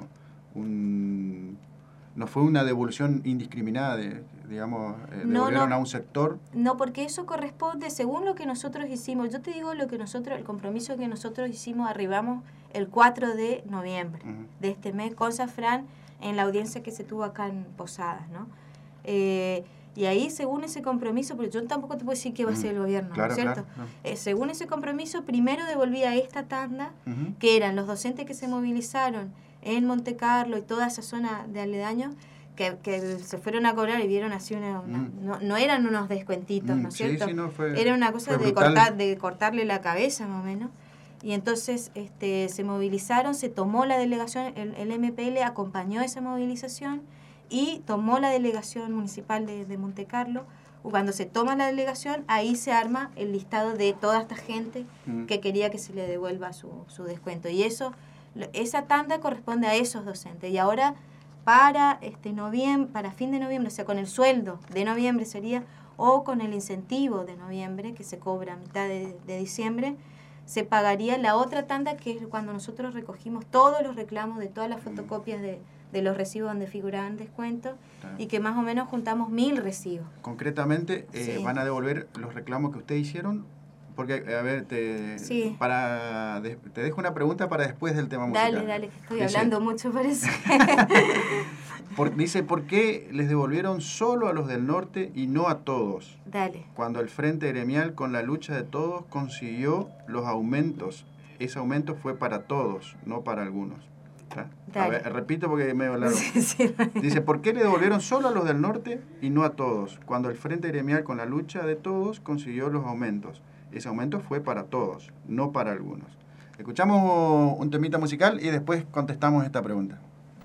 [SPEAKER 4] Un, no fue una devolución indiscriminada, de, digamos, eh, devolvieron
[SPEAKER 5] no, no,
[SPEAKER 4] a un sector.
[SPEAKER 5] No, porque eso corresponde según lo que nosotros hicimos. Yo te digo lo que nosotros, el compromiso que nosotros hicimos, arribamos el cuatro de noviembre uh-huh. de este mes con Safran, en la audiencia que se tuvo acá en Posadas, ¿no? Eh, y ahí, según ese compromiso, porque yo tampoco te puedo decir qué va a hacer el gobierno,
[SPEAKER 4] claro,
[SPEAKER 5] ¿no es cierto?
[SPEAKER 4] Claro, claro.
[SPEAKER 5] Eh, según ese compromiso, primero devolvía esta tanda,
[SPEAKER 4] uh-huh.
[SPEAKER 5] que eran los docentes que se movilizaron en Monte Carlo y toda esa zona de aledaños, que, que se fueron a cobrar y vieron así una... una mm. no, no eran unos descuentitos,
[SPEAKER 4] mm,
[SPEAKER 5] ¿no es cierto?
[SPEAKER 4] Sí, sí, no, fue,
[SPEAKER 5] era una cosa de, cortar, de cortarle la cabeza, más o menos. Y entonces este, se movilizaron, se tomó la delegación, el, el M P L acompañó esa movilización y tomó la delegación municipal de, de Monte Carlo. Cuando se toma la delegación, ahí se arma el listado de toda esta gente mm. que quería que se le devuelva su, su descuento. Y eso, esa tanda corresponde a esos docentes. Y ahora, para este noviembre, para fin de noviembre, o sea, con el sueldo de noviembre sería, o con el incentivo de noviembre, que se cobra a mitad de, de diciembre, se pagaría la otra tanda, que es cuando nosotros recogimos todos los reclamos de todas las fotocopias de, de los recibos donde figuraban descuentos,
[SPEAKER 4] Claro.
[SPEAKER 5] y que más o menos juntamos mil recibos.
[SPEAKER 4] Concretamente, eh,
[SPEAKER 5] Sí.
[SPEAKER 4] van a devolver los reclamos que ustedes hicieron. Porque, a ver, te,
[SPEAKER 5] Sí.
[SPEAKER 4] para, de- te dejo una pregunta para después del tema musical.
[SPEAKER 5] Dale, dale, que estoy
[SPEAKER 4] Dice,
[SPEAKER 5] hablando mucho, parece.
[SPEAKER 4] por- dice, ¿por qué les devolvieron solo a los del norte y no a todos?
[SPEAKER 5] Dale.
[SPEAKER 4] Cuando el Frente Gremial, con la lucha de todos, consiguió los aumentos. Ese aumento fue para todos, no para algunos. ¿Está? A
[SPEAKER 5] Dale.
[SPEAKER 4] ver, repito porque es medio largo.
[SPEAKER 5] Sí, sí.
[SPEAKER 4] Dice, ¿por qué le devolvieron solo a los del norte y no a todos? Cuando el Frente Gremial, con la lucha de todos, consiguió los aumentos. Ese aumento fue para todos, no para algunos. Escuchamos un temita musical y después contestamos esta pregunta.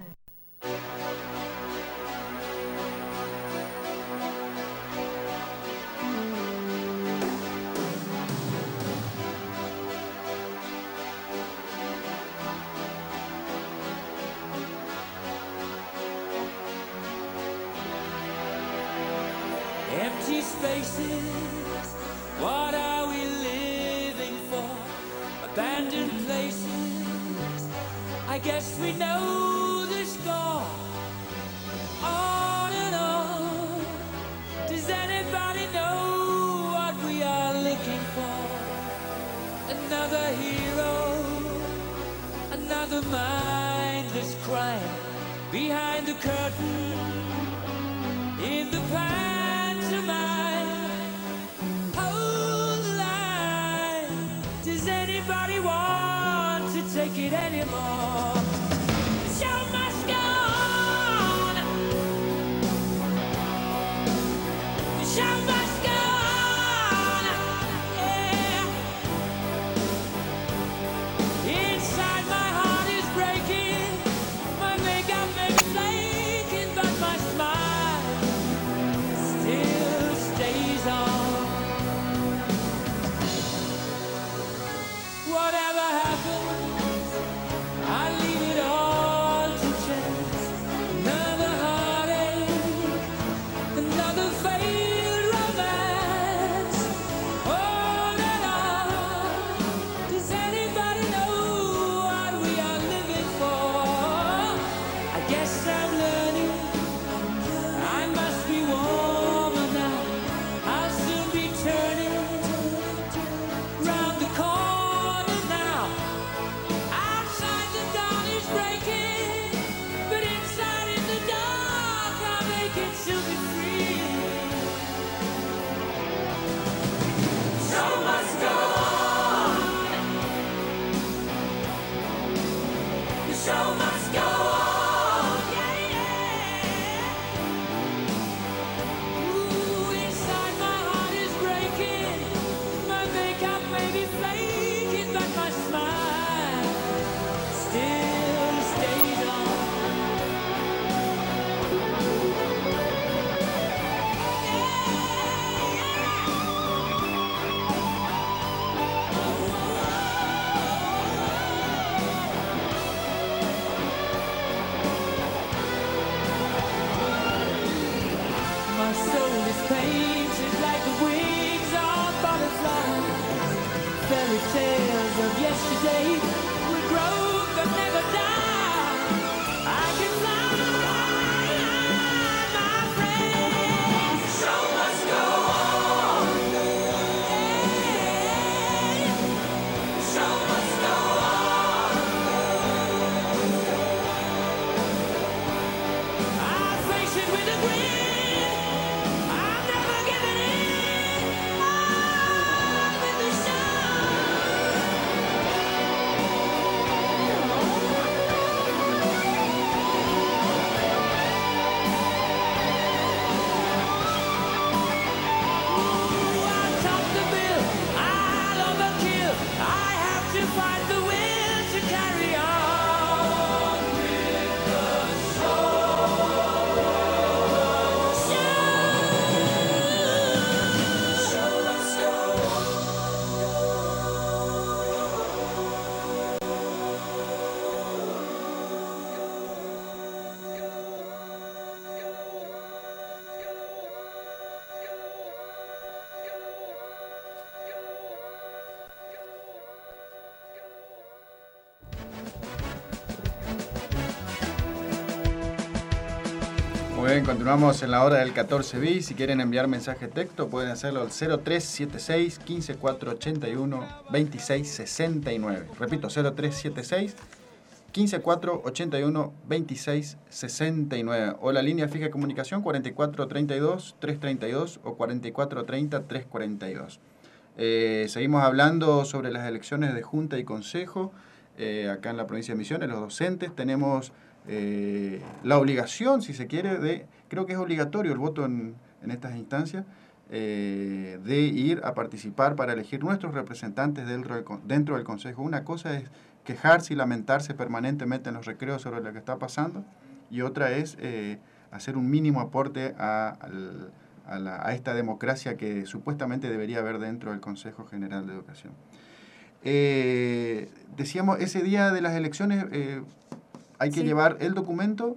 [SPEAKER 3] Empty spaces, what are we living for? Abandoned places, I guess we know the score. On and on, does anybody know what we are looking for? Another hero, another mindless crime behind the curtain. In the pantomime, hold the line. Does anybody want to take it anymore? The show must go on. The show must go on. Yeah. Inside my heart is breaking. My makeup may be flaking, but my smile still stays on. Whatever happens, I leave it all to chance. Another heartache, another failed romance. On and on. Does anybody know what we are living for? I guess I'm learning. I must be warmer now. I'll soon be turning round the corner now. Outside the dawn is breaking, but inside in the dark I'm aching to be free. Show must go on. The show must go on. Yeah, yeah. Ooh, inside my heart is breaking. My makeup may be flaking, but my smile still stays on. My soul is painted like the wings of butterflies. Fairy tales of yesterday will grow but never die. I can fly, my friend. The show must go on. Yeah. The show must go on. I face it with a grin. I'm never giving in. On with the show.
[SPEAKER 4] Muy bien, continuamos en la hora del catorce bis. Si quieren enviar mensaje de texto, pueden hacerlo al cero tres siete seis, uno cinco cuatro ocho uno, dos seis seis nueve. Repito, cero tres siete seis, uno cinco cuatro ocho uno, dos seis seis nueve. O la línea fija de comunicación cuarenta y cuatro treinta y dos, trescientos treinta y dos o cuarenta y cuatro treinta, trescientos cuarenta y dos. Eh, seguimos hablando sobre las elecciones de Junta y Consejo. Eh, acá en la provincia de Misiones, los docentes tenemos eh, la obligación, si se quiere, de, creo que es obligatorio el voto en, en estas instancias, eh, de ir a participar para elegir nuestros representantes dentro del, dentro del Consejo. Una cosa es quejarse y lamentarse permanentemente en los recreos sobre lo que está pasando, y otra es eh, hacer un mínimo aporte a, al, a, la, a esta democracia que supuestamente debería haber dentro del Consejo General de Educación. Eh, decíamos, ese día de las elecciones eh, hay que
[SPEAKER 5] Sí.
[SPEAKER 4] llevar el documento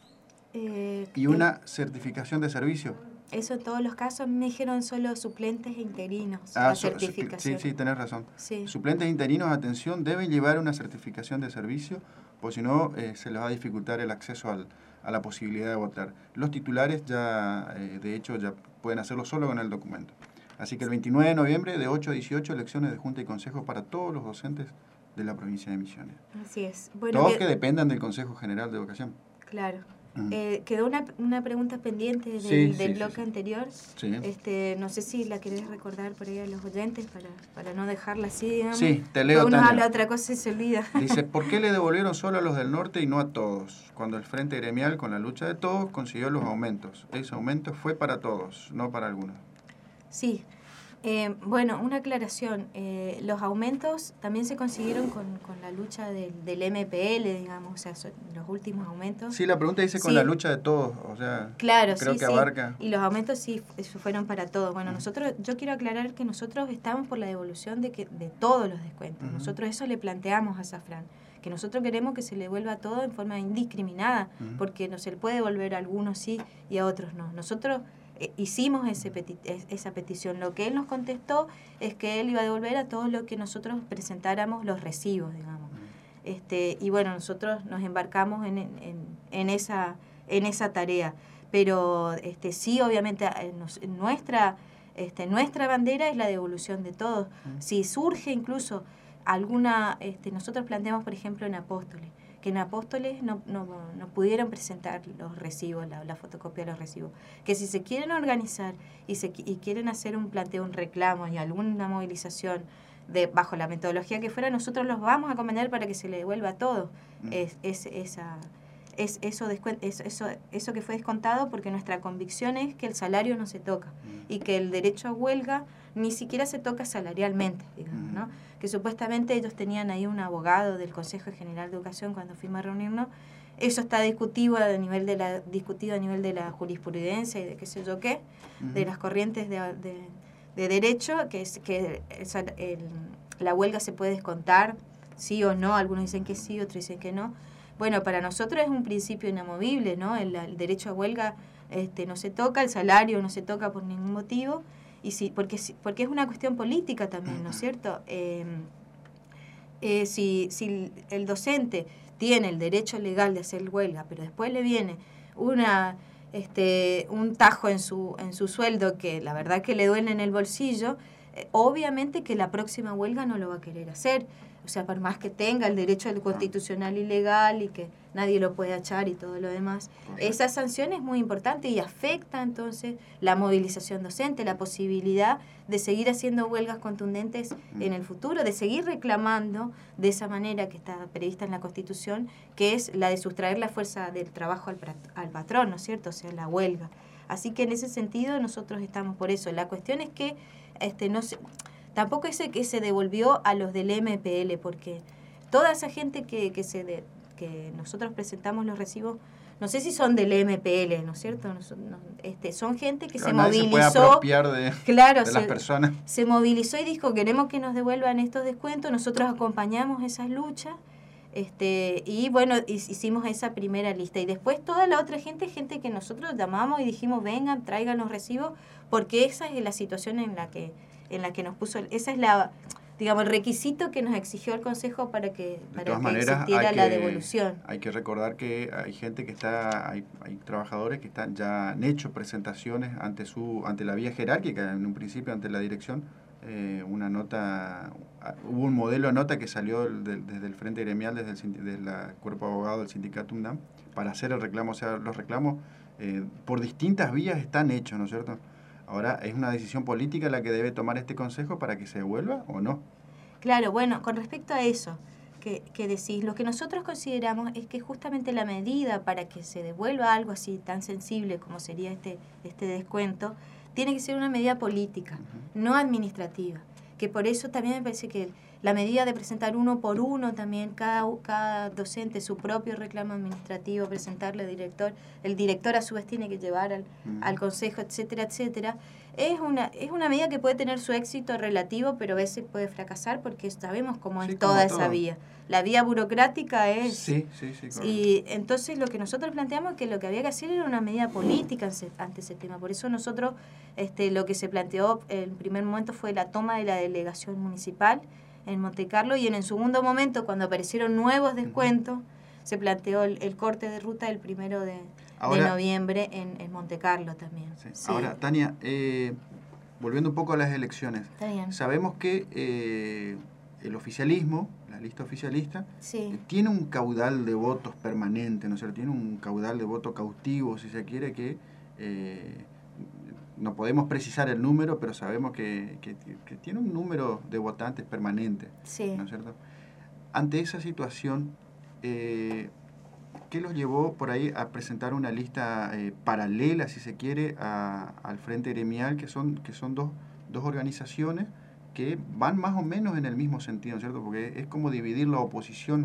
[SPEAKER 5] Eh,
[SPEAKER 4] y una certificación de servicio.
[SPEAKER 5] Eso en todos los casos me dijeron solo suplentes e interinos,
[SPEAKER 4] Ah,
[SPEAKER 5] la
[SPEAKER 4] so- so-
[SPEAKER 5] certificación.
[SPEAKER 4] sí, sí, tenés razón.
[SPEAKER 5] Sí.
[SPEAKER 4] Suplentes interinos, atención, deben llevar una certificación de servicio, porque si no eh, se les va a dificultar el acceso al, a la posibilidad de votar. Los titulares ya, eh, de hecho, ya pueden hacerlo solo con el documento. Así que el veintinueve de noviembre, de ocho a dieciocho, elecciones de Junta y Consejo para todos los docentes de la provincia de Misiones.
[SPEAKER 5] Así es. Bueno,
[SPEAKER 4] Todos
[SPEAKER 5] que-
[SPEAKER 4] que dependan del Consejo General de Educación.
[SPEAKER 5] claro.
[SPEAKER 4] Ujú.
[SPEAKER 5] Eh, quedó una, una pregunta pendiente del,
[SPEAKER 4] Sí, sí,
[SPEAKER 5] del
[SPEAKER 4] sí,
[SPEAKER 5] bloque
[SPEAKER 4] sí.
[SPEAKER 5] anterior.
[SPEAKER 4] Sí.
[SPEAKER 5] Este, no sé si la querés recordar por ahí a los oyentes para, para no dejarla así, digamos.
[SPEAKER 4] Sí, te leo,
[SPEAKER 5] Uno
[SPEAKER 4] Tania.
[SPEAKER 5] habla otra cosa y se olvida.
[SPEAKER 4] Dice, ¿por qué le devolvieron solo a los del norte y no a todos? Cuando el Frente Gremial, con la lucha de todos, consiguió los aumentos. Ese aumento fue para todos, no para algunos.
[SPEAKER 5] Sí. Eh, bueno, una aclaración. Eh, los aumentos también se consiguieron con, con la lucha del, del M P L, digamos, o sea, son los últimos aumentos.
[SPEAKER 4] Sí, la pregunta dice con
[SPEAKER 5] Sí.
[SPEAKER 4] la lucha de todos, o sea,
[SPEAKER 5] Claro,
[SPEAKER 4] creo
[SPEAKER 5] sí,
[SPEAKER 4] que
[SPEAKER 5] sí.
[SPEAKER 4] abarca...
[SPEAKER 5] Y los aumentos sí eso fueron para todos. Bueno, nosotros, yo quiero aclarar que nosotros estamos por la devolución de que de todos los descuentos.
[SPEAKER 4] Ujú.
[SPEAKER 5] Nosotros eso le planteamos a Safran, que nosotros queremos que se le devuelva todo en forma indiscriminada,
[SPEAKER 4] Ujú.
[SPEAKER 5] porque no se le puede devolver a algunos sí y a otros no. Nosotros eh, hicimos ese peti- es- esa petición. Lo que él nos contestó es que él iba a devolver a todos los que nosotros presentáramos los recibos, digamos. Este, y bueno, nosotros nos embarcamos en, en, en esa en esa tarea, pero este sí, obviamente en, nos- en nuestra este nuestra bandera es la devolución de todos. Si surge incluso alguna, este nosotros planteamos, por ejemplo, en Apóstoles, que en Apóstoles no, no, no pudieron presentar los recibos, la, la fotocopia de los recibos, que si se quieren organizar y se qui- y quieren hacer un planteo, un reclamo y alguna movilización de bajo la metodología que fuera, nosotros los vamos a acompañar para que se le devuelva todo.
[SPEAKER 4] Mm.
[SPEAKER 5] Es, es, esa, es eso, descuen- eso, eso, eso que fue descontado, porque nuestra convicción es que el salario no se toca
[SPEAKER 4] Mm.
[SPEAKER 5] y que el derecho a huelga ni siquiera se toca salarialmente, digamos,
[SPEAKER 4] Mm.
[SPEAKER 5] ¿no? Que supuestamente ellos tenían ahí un abogado del Consejo General de Educación cuando fuimos a reunirnos. Eso está discutido a nivel de la discutido a nivel de la jurisprudencia y de qué sé yo qué, de
[SPEAKER 4] Ujú.
[SPEAKER 5] las corrientes de, de, de derecho, que es que esa- el- la huelga se puede descontar, sí o no. Algunos dicen que sí, otros dicen que no. Bueno, para nosotros es un principio inamovible, ¿no? El, el derecho a huelga este, no se toca, el salario no se toca por ningún motivo, y sí, porque, sí- porque es una cuestión política también, ¿no es cierto? Eh, eh, si, si el docente tiene el derecho legal de hacer huelga, pero después le viene una este un tajo en su en su sueldo que la verdad que le duele en el bolsillo, eh, obviamente que la próxima huelga no lo va a querer hacer. O sea, por más que tenga el derecho al constitucional y legal y que nadie lo puede echar y todo lo demás, esa sanción es muy importante y afecta entonces la movilización docente, la posibilidad de seguir haciendo huelgas contundentes en el futuro, de seguir reclamando de esa manera que está prevista en la Constitución, que es la de sustraer la fuerza del trabajo al, pra- al patrón, ¿no es cierto? O sea, la huelga. Así que en ese sentido nosotros estamos por eso. La cuestión es que este no se, tampoco es que se devolvió a los del M P L, porque toda esa gente que, que se de, que nosotros presentamos los recibos, no sé si son del M P L, ¿no es cierto? No, no, este, son gente que
[SPEAKER 4] Claro,
[SPEAKER 5] se
[SPEAKER 4] nadie
[SPEAKER 5] movilizó.
[SPEAKER 4] se puede apropiar de,
[SPEAKER 5] Claro,
[SPEAKER 4] de las
[SPEAKER 5] se-
[SPEAKER 4] personas.
[SPEAKER 5] se movilizó y dijo, queremos que nos devuelvan estos descuentos. Nosotros acompañamos esas luchas, este y bueno, hicimos esa primera lista. Y después toda la otra gente, gente que nosotros llamamos y dijimos, vengan, traigan los recibos, porque esa es la situación en la que en la que nos puso, esa es la, digamos, el requisito que nos exigió el Consejo para que,
[SPEAKER 4] De
[SPEAKER 5] para
[SPEAKER 4] todas
[SPEAKER 5] que
[SPEAKER 4] maneras,
[SPEAKER 5] existiera
[SPEAKER 4] hay
[SPEAKER 5] la
[SPEAKER 4] que-
[SPEAKER 5] devolución.
[SPEAKER 4] Hay que recordar que hay gente que está, hay, hay trabajadores que están ya han hecho presentaciones ante su, ante la vía jerárquica, en un principio ante la dirección, eh, una nota, ah, hubo un modelo de nota que salió del- del- desde el Frente Gremial, desde el sindi- del la cuerpo de abogados del sindicato UNDAM, para hacer el reclamo. O sea, los reclamos eh, por distintas vías están hechos, ¿no es cierto? Ahora, ¿es una decisión política la que debe tomar este Consejo para que se devuelva o no?
[SPEAKER 5] Claro, bueno, con respecto a eso que, que decís, lo que nosotros consideramos es que justamente la medida para que se devuelva algo así tan sensible como sería este, este descuento, tiene que ser una medida política, no administrativa. Que por eso también me parece que la medida de presentar uno por uno también, cada, cada docente su propio reclamo administrativo, presentarle al director, el director a su vez tiene que llevar al,
[SPEAKER 4] Ujú.
[SPEAKER 5] al consejo, etcétera, etcétera, es una, es una medida que puede tener su éxito relativo, pero a veces puede fracasar porque sabemos cómo
[SPEAKER 4] Sí,
[SPEAKER 5] es
[SPEAKER 4] como
[SPEAKER 5] toda
[SPEAKER 4] todo.
[SPEAKER 5] esa vía. La vía burocrática es...
[SPEAKER 4] Sí, sí, sí. correcto.
[SPEAKER 5] Y entonces lo que nosotros planteamos es que lo que había que hacer era una medida política ante ante ese tema. Por eso nosotros este, lo que se planteó en primer momento fue la toma de la delegación municipal en Montecarlo y en el segundo momento, cuando aparecieron nuevos descuentos, se planteó el, el corte de ruta el primero de,
[SPEAKER 4] Ahora-
[SPEAKER 5] de noviembre en, en Montecarlo también.
[SPEAKER 4] Sí.
[SPEAKER 5] Sí.
[SPEAKER 4] Ahora, Tania, eh, volviendo un poco a las elecciones,
[SPEAKER 5] Está bien.
[SPEAKER 4] sabemos que eh, el oficialismo, la lista oficialista, eh,
[SPEAKER 5] Sí.
[SPEAKER 4] tiene un caudal de votos permanente, ¿no es cierto? Tiene un caudal de votos cautivo, si se quiere, que eh, no podemos precisar el número, pero sabemos que, que- que tiene un número de votantes permanente,
[SPEAKER 5] Sí.
[SPEAKER 4] ¿no es cierto? Ante esa situación, eh, ¿qué los llevó por ahí a presentar una lista eh, paralela, si se quiere, a- al Frente Gremial, que son, que son dos, dos organizaciones que van más o menos en el mismo sentido, ¿no es cierto? Porque es como dividir la oposición.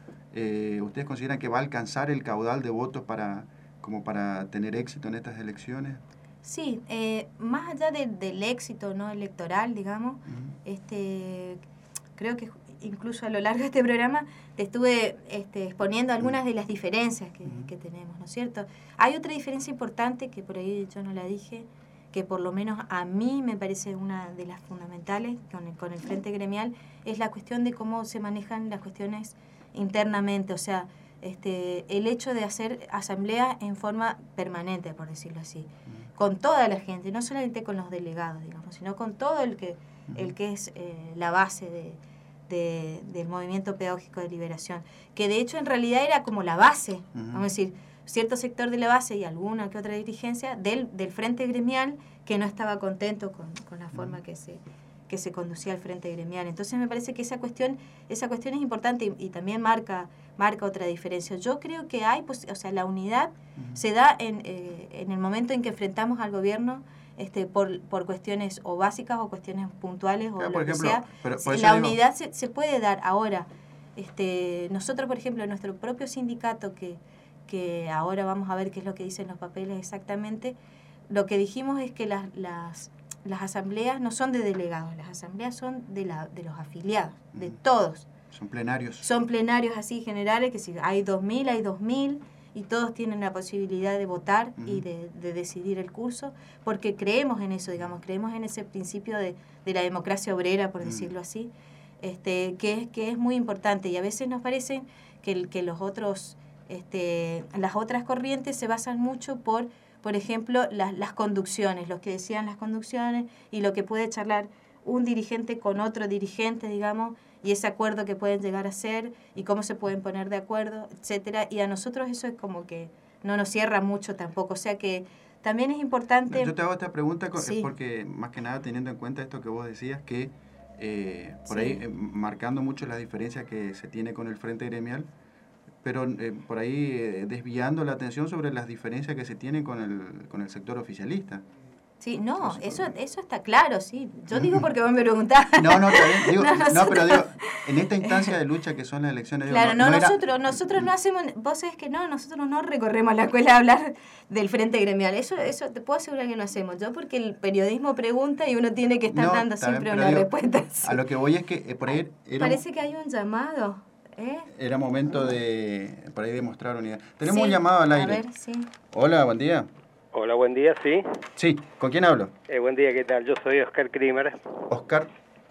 [SPEAKER 4] Eh, ¿Ustedes consideran que va a alcanzar el caudal de votos para, como para tener éxito en estas elecciones?
[SPEAKER 5] Sí, eh, más allá de- del éxito no electoral, digamos, este, creo que incluso a lo largo de este programa te estuve este, exponiendo algunas de las diferencias que,
[SPEAKER 4] Ujú.
[SPEAKER 5] que tenemos, ¿no es cierto? Hay otra diferencia importante que por ahí yo no la dije, que por lo menos a mí me parece una de las fundamentales con el, con el Frente Gremial, es la cuestión de cómo se manejan las cuestiones internamente, o sea, este, el hecho de hacer asambleas en forma permanente, por decirlo así, con toda la gente, no solamente con los delegados, digamos, sino con todo el que, el que es eh, la base de, de- del movimiento pedagógico de liberación, que de hecho en realidad era como la base,
[SPEAKER 4] Ujú.
[SPEAKER 5] vamos a decir, cierto sector de la base y alguna que otra dirigencia del, del Frente Gremial que no estaba contento con, con la forma que se que se conducía el Frente Gremial. Entonces me parece que esa cuestión esa cuestión es importante y, y también marca marca otra diferencia. Yo creo que hay, pues, o sea, la unidad
[SPEAKER 4] Ujú.
[SPEAKER 5] se da en, eh, en el momento en que enfrentamos al gobierno este, por, por cuestiones o básicas o cuestiones puntuales o
[SPEAKER 4] Claro,
[SPEAKER 5] lo
[SPEAKER 4] por
[SPEAKER 5] que
[SPEAKER 4] ejemplo,
[SPEAKER 5] sea.
[SPEAKER 4] pero
[SPEAKER 5] Sí,
[SPEAKER 4] por eso
[SPEAKER 5] la
[SPEAKER 4] digo-
[SPEAKER 5] unidad se, se puede dar ahora. Este, nosotros, por ejemplo, en nuestro propio sindicato, que, que ahora vamos a ver qué es lo que dicen los papeles exactamente, lo que dijimos es que las, las, las asambleas no son de delegados, las asambleas son de, la, de los afiliados, de
[SPEAKER 4] Ujú.
[SPEAKER 5] todos.
[SPEAKER 4] Son plenarios.
[SPEAKER 5] Son plenarios así generales, que si hay dos mil, hay dos mil, y todos tienen la posibilidad de votar y
[SPEAKER 4] Ujú.
[SPEAKER 5] de, de decidir el curso, porque creemos en eso, digamos, creemos en ese principio de, de la democracia obrera, por
[SPEAKER 4] Mm.
[SPEAKER 5] decirlo así, este, que, es, que es muy importante. Y a veces nos parece que, el- que los otros, este, las otras corrientes se basan mucho por, por ejemplo, las, las conducciones, los que decían las conducciones y lo que puede charlar un dirigente con otro dirigente, digamos, y ese acuerdo que pueden llegar a hacer y cómo se pueden poner de acuerdo, etcétera. Y a nosotros eso es como que no nos cierra mucho tampoco. O sea que también es importante...
[SPEAKER 4] Yo te hago esta pregunta co-
[SPEAKER 5] Sí.
[SPEAKER 4] porque, más que nada, teniendo en cuenta esto que vos decías, que eh, por
[SPEAKER 5] Sí.
[SPEAKER 4] ahí, eh, marcando mucho las diferencias que se tiene con el Frente Gremial, pero eh, por ahí eh, desviando la atención sobre las diferencias que se tienen con el, con el sector oficialista.
[SPEAKER 5] Sí, no,
[SPEAKER 4] Eso-
[SPEAKER 5] eso eso está claro, sí. Yo digo porque vos me preguntás.
[SPEAKER 4] No, no, está bien, digo,
[SPEAKER 5] No,
[SPEAKER 4] no,
[SPEAKER 5] nosotros-
[SPEAKER 4] pero digo, en esta instancia de lucha que son las elecciones... digo,
[SPEAKER 5] Claro, no,
[SPEAKER 4] era-
[SPEAKER 5] nosotros nosotros no hacemos, vos sabés que no, nosotros no recorremos la escuela a hablar del Frente Gremial, eso eso te puedo asegurar que no hacemos, yo porque el periodismo pregunta y uno tiene que estar
[SPEAKER 4] No,
[SPEAKER 5] dando
[SPEAKER 4] está bien,
[SPEAKER 5] siempre
[SPEAKER 4] pero
[SPEAKER 5] una
[SPEAKER 4] digo,
[SPEAKER 5] respuesta. sí.
[SPEAKER 4] A lo que voy es que eh, por ahí era,
[SPEAKER 5] Parece que hay un llamado, ¿eh?
[SPEAKER 4] era momento de, por ahí de mostrar unidad. Tenemos
[SPEAKER 5] Sí,
[SPEAKER 4] un llamado al aire.
[SPEAKER 5] A ver, sí.
[SPEAKER 4] Hola, buen día.
[SPEAKER 6] Hola, buen día, sí.
[SPEAKER 4] Sí, ¿con quién hablo?
[SPEAKER 6] Eh, buen día, ¿qué tal? Yo soy Oscar Krimer.
[SPEAKER 4] Oscar.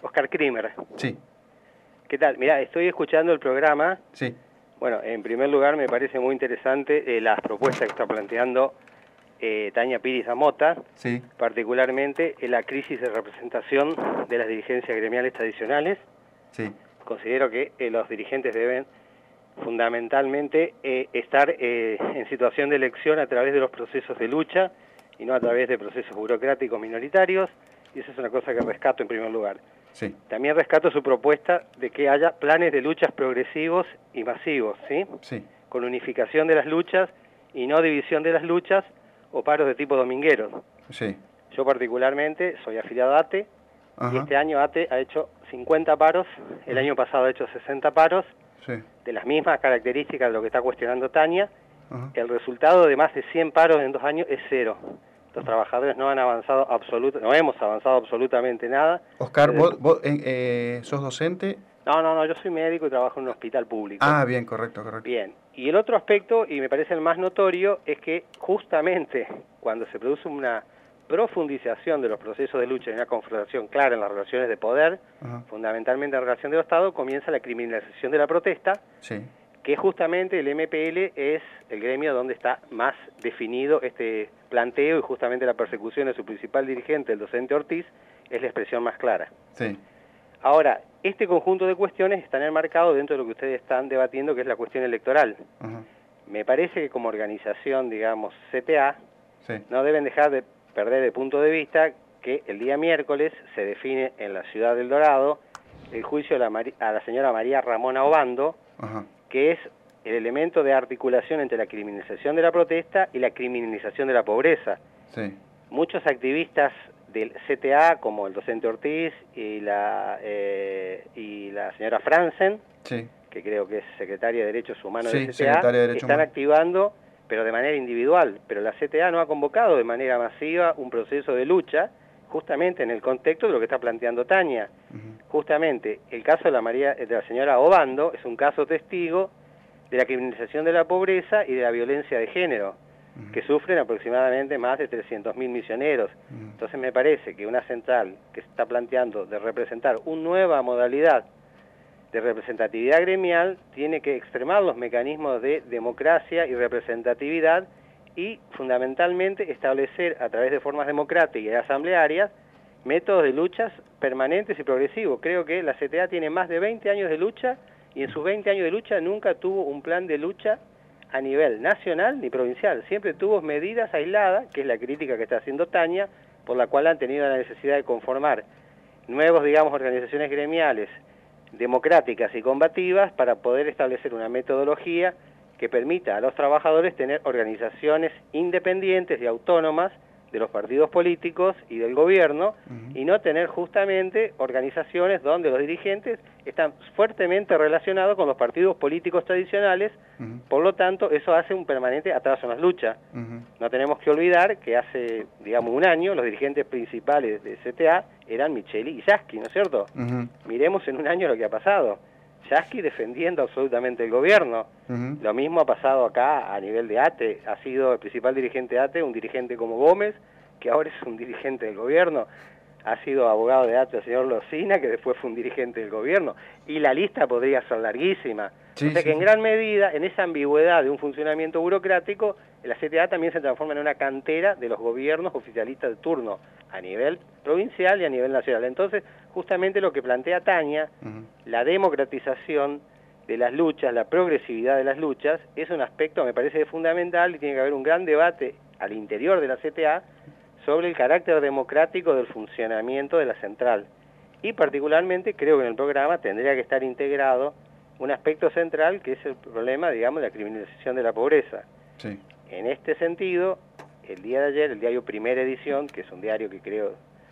[SPEAKER 6] Oscar Krimer.
[SPEAKER 4] Sí.
[SPEAKER 6] ¿Qué tal? Mirá, estoy escuchando el programa.
[SPEAKER 4] Sí.
[SPEAKER 6] Bueno, en primer lugar me parece muy interesante eh, las propuestas que está planteando eh, Tania Piri Zamota,
[SPEAKER 4] Sí.
[SPEAKER 6] particularmente en la crisis de representación de las dirigencias gremiales tradicionales.
[SPEAKER 4] Sí.
[SPEAKER 6] Considero que eh, los dirigentes deben fundamentalmente eh, estar eh, en situación de elección a través de los procesos de lucha y no a través de procesos burocráticos minoritarios, y esa es una cosa que rescato en primer lugar.
[SPEAKER 4] Sí.
[SPEAKER 6] También rescato su propuesta de que haya planes de luchas progresivos y masivos, ¿sí?
[SPEAKER 4] Sí.
[SPEAKER 6] Con unificación de las luchas y no división de las luchas o paros de tipo dominguero.
[SPEAKER 4] Sí.
[SPEAKER 6] Yo particularmente soy afiliado a A T E,
[SPEAKER 4] Ajá.
[SPEAKER 6] y este año A T E ha hecho cincuenta paros, el año pasado ha hecho sesenta paros,
[SPEAKER 4] Sí.
[SPEAKER 6] de las mismas características de lo que está cuestionando Tania.
[SPEAKER 4] Ajá.
[SPEAKER 6] El resultado de más de cien paros en dos años es cero. Los trabajadores no han avanzado absoluto, no hemos avanzado absolutamente nada.
[SPEAKER 4] Oscar,
[SPEAKER 6] Desde-
[SPEAKER 4] vos, vos eh, eh, sos docente.
[SPEAKER 6] No, no, no, yo soy médico y trabajo en un hospital público.
[SPEAKER 4] Ah, bien, correcto, correcto.
[SPEAKER 6] Bien, y el otro aspecto, y me parece el más notorio, es que justamente cuando se produce una profundización de los procesos de lucha y una confrontación clara en las relaciones de poder,
[SPEAKER 4] Ajá.
[SPEAKER 6] fundamentalmente en relación del Estado, comienza la criminalización de la protesta,
[SPEAKER 4] Sí.
[SPEAKER 6] que justamente el M P L es el gremio donde está más definido este planteo, y justamente la persecución de su principal dirigente, el docente Ortiz, es la expresión más clara.
[SPEAKER 4] Sí.
[SPEAKER 6] Ahora, este conjunto de cuestiones están enmarcados dentro de lo que ustedes están debatiendo, que es la cuestión electoral.
[SPEAKER 4] Ajá.
[SPEAKER 6] Me parece que como organización, digamos, C T A,
[SPEAKER 4] Sí.
[SPEAKER 6] no deben dejar de perder de punto de vista que el día miércoles se define en la ciudad del Dorado el juicio a la, Mari- a la señora María Ramona Obando,
[SPEAKER 4] Ajá.
[SPEAKER 6] que es el elemento de articulación entre la criminalización de la protesta y la criminalización de la pobreza.
[SPEAKER 4] Sí.
[SPEAKER 6] Muchos activistas del C T A, como el docente Ortiz y la, eh, y la señora Franzen,
[SPEAKER 4] Sí.
[SPEAKER 6] que creo que es secretaria de Derechos Humanos
[SPEAKER 4] Sí,
[SPEAKER 6] del C T A,
[SPEAKER 4] secretaria de Derechos
[SPEAKER 6] están
[SPEAKER 4] Humanos.
[SPEAKER 6] activando, pero de manera individual. Pero la C T A no ha convocado de manera masiva un proceso de lucha, justamente en el contexto de lo que está planteando Tania.
[SPEAKER 4] Ujú.
[SPEAKER 6] Justamente, el caso de la, María, de la señora Obando es un caso testigo de la criminalización de la pobreza y de la violencia de género,
[SPEAKER 4] Ujú.
[SPEAKER 6] que sufren aproximadamente más de trescientos mil misioneros.
[SPEAKER 4] Ujú.
[SPEAKER 6] Entonces me parece que una central que se está planteando de representar una nueva modalidad de representatividad gremial tiene que extremar los mecanismos de democracia y representatividad y fundamentalmente establecer a través de formas democráticas y asamblearias métodos de luchas permanentes y progresivos. Creo que la C T A tiene más de veinte años de lucha y en sus veinte años de lucha nunca tuvo un plan de lucha a nivel nacional ni provincial. Siempre tuvo medidas aisladas, que es la crítica que está haciendo Tania, por la cual han tenido la necesidad de conformar nuevos, digamos, organizaciones gremiales democráticas y combativas para poder establecer una metodología que permita a los trabajadores tener organizaciones independientes y autónomas de los partidos políticos y del gobierno,
[SPEAKER 4] Ujú.
[SPEAKER 6] y no tener justamente organizaciones donde los dirigentes están fuertemente relacionados con los partidos políticos tradicionales.
[SPEAKER 4] Ujú.
[SPEAKER 6] Por lo tanto, eso hace un permanente atraso en las luchas.
[SPEAKER 4] Ujú.
[SPEAKER 6] No tenemos que olvidar que hace, digamos, un año los dirigentes principales de C T A eran Micheli y Yasky, ¿no es cierto?
[SPEAKER 4] Ujú.
[SPEAKER 6] Miremos en un año lo que ha pasado. Yasky defendiendo absolutamente el gobierno.
[SPEAKER 4] Ujú.
[SPEAKER 6] Lo mismo ha pasado acá a nivel de A T E. Ha sido el principal dirigente de A T E, un dirigente como Gómez, que ahora es un dirigente del gobierno. Ha sido abogado de A T E el señor Locina, que después fue un dirigente del gobierno. Y la lista podría ser larguísima.
[SPEAKER 4] Sí,
[SPEAKER 6] o sea
[SPEAKER 4] sí,
[SPEAKER 6] que en
[SPEAKER 4] sí.
[SPEAKER 6] gran medida, en esa ambigüedad de un funcionamiento burocrático, la C T A también se transforma en una cantera de los gobiernos oficialistas de turno, a nivel provincial y a nivel nacional. Entonces, justamente lo que plantea Tania,
[SPEAKER 4] Ujú.
[SPEAKER 6] la democratización de las luchas, la progresividad de las luchas, es un aspecto, me parece, fundamental, y tiene que haber un gran debate al interior de la C T A sobre el carácter democrático del funcionamiento de la central. Y particularmente creo que en el programa tendría que estar integrado un aspecto central, que es el problema, digamos, de la criminalización de la pobreza.
[SPEAKER 4] Sí.
[SPEAKER 6] En este sentido, el día de ayer, el diario Primera Edición, que es un diario que creo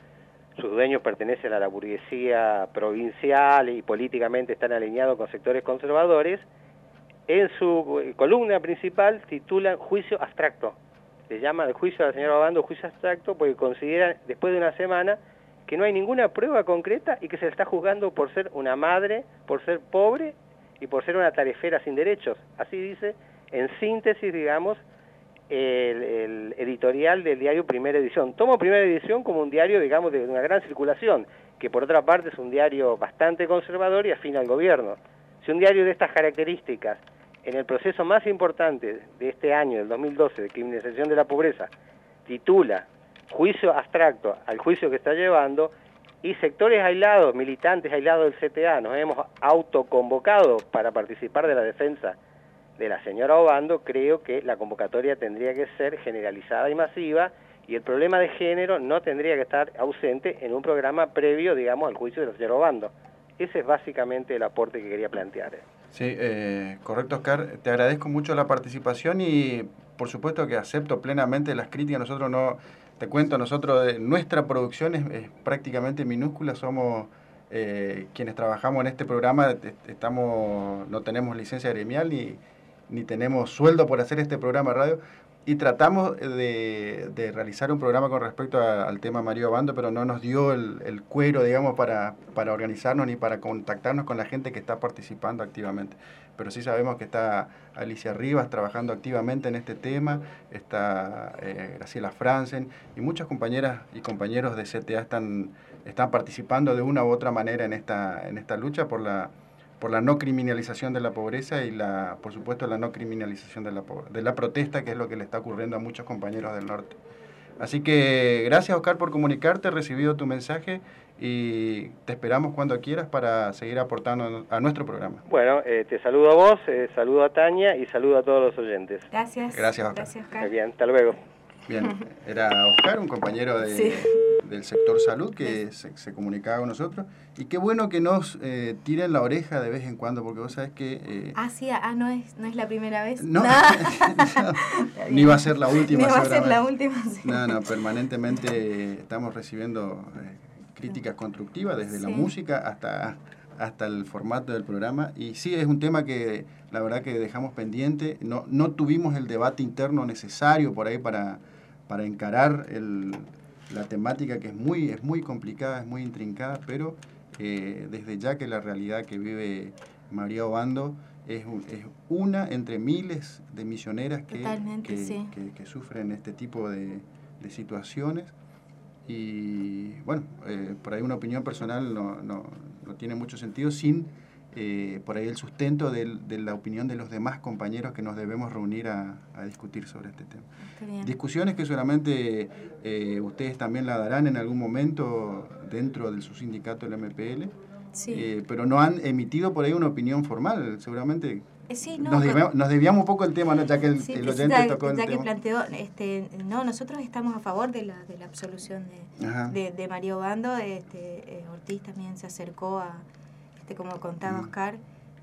[SPEAKER 6] sus dueños pertenecen a la burguesía provincial y políticamente están alineados con sectores conservadores, en su columna principal titulan Juicio Abstracto. Le llaman el juicio a la señora Obando juicio abstracto porque consideran, después de una semana, que no hay ninguna prueba concreta y que se le está juzgando por ser una madre, por ser pobre y por ser una tarefera sin derechos. Así dice, en síntesis, digamos, el, el editorial del diario Primera Edición. Tomo Primera Edición como un diario, digamos, de una gran circulación, que por otra parte es un diario bastante conservador y afín al gobierno. Si un diario de estas características, en el proceso más importante de este año, del dos mil doce, de criminalización de la pobreza, titula Juicio abstracto al juicio que está llevando, y sectores aislados, militantes aislados del C T A, nos hemos autoconvocado para participar de la defensa de la señora Obando, creo que la convocatoria tendría que ser generalizada y masiva, y el problema de género no tendría que estar ausente en un programa previo, digamos, al juicio de la señora Obando. Ese es básicamente el aporte que quería plantear.
[SPEAKER 4] Sí, eh, correcto, Oscar. Te agradezco mucho la participación y por supuesto que acepto plenamente las críticas. Nosotros no, te cuento, nosotros, eh, nuestra producción es, es prácticamente minúscula, somos eh, quienes trabajamos en este programa, estamos, no tenemos licencia gremial ni, ni tenemos sueldo por hacer este programa de radio. Y tratamos de, de realizar un programa con respecto a, al tema María Obando, pero no nos dio el, el cuero, digamos, para, para organizarnos ni para contactarnos con la gente que está participando activamente. Pero sí sabemos que está Alicia Rivas trabajando activamente en este tema, está eh, Graciela Franzen y muchas compañeras y compañeros de C T A están, están participando de una u otra manera en esta, en esta lucha por la... por la no criminalización de la pobreza y, la, por supuesto, la no criminalización de la, de la protesta, que es lo que le está ocurriendo a muchos compañeros del norte. Así que gracias, Oscar, por comunicarte, he recibido tu mensaje y te esperamos cuando quieras para seguir aportando a nuestro programa.
[SPEAKER 6] Bueno, eh, te saludo a vos, eh, saludo a Tania y saludo a todos los oyentes.
[SPEAKER 5] Gracias.
[SPEAKER 4] Gracias, Oscar.
[SPEAKER 5] Gracias, Oscar.
[SPEAKER 6] Muy bien, hasta luego.
[SPEAKER 4] Bien, era Oscar, un compañero de,
[SPEAKER 5] sí.
[SPEAKER 4] del sector salud que se, se comunicaba con nosotros. Y qué bueno que nos eh, tiren la oreja de vez en cuando, porque vos sabés que... Eh,
[SPEAKER 5] ah, sí, ah, no es, no es la primera vez.
[SPEAKER 4] No, no ni va a ser la última.
[SPEAKER 5] Ni va a ser la última, sí.
[SPEAKER 4] No, no, permanentemente estamos recibiendo eh, críticas constructivas, desde sí. la música hasta, hasta el formato del programa. Y sí, es un tema que la verdad que dejamos pendiente. No, no tuvimos el debate interno necesario por ahí para... para encarar el, la temática que es muy, es muy complicada, es muy intrincada, pero eh, desde ya que la realidad que vive María Obando es, un, es una entre miles de misioneras que, que,
[SPEAKER 5] sí.
[SPEAKER 4] que, que sufren este tipo de, de situaciones. Y bueno, eh, por ahí una opinión personal no, no, no tiene mucho sentido sin... Eh, por ahí el sustento de, de la opinión de los demás compañeros que nos debemos reunir a, a discutir sobre este tema. Discusiones que seguramente eh, ustedes también la darán en algún momento dentro de su sindicato, el M P L,
[SPEAKER 5] sí.
[SPEAKER 4] eh, pero no han emitido por ahí una opinión formal, seguramente.
[SPEAKER 5] Eh, sí, no,
[SPEAKER 4] nos, desviamos, nos desviamos un poco el tema, ¿no? Ya que el,
[SPEAKER 5] sí,
[SPEAKER 4] el oyente
[SPEAKER 5] ya,
[SPEAKER 4] tocó el
[SPEAKER 5] ya
[SPEAKER 4] tema.
[SPEAKER 5] que planteó, este, no, nosotros estamos a favor de la, de la absolución de, de, de María Obando. Este, eh, Ortiz también se acercó a... como contaba mm. Oscar,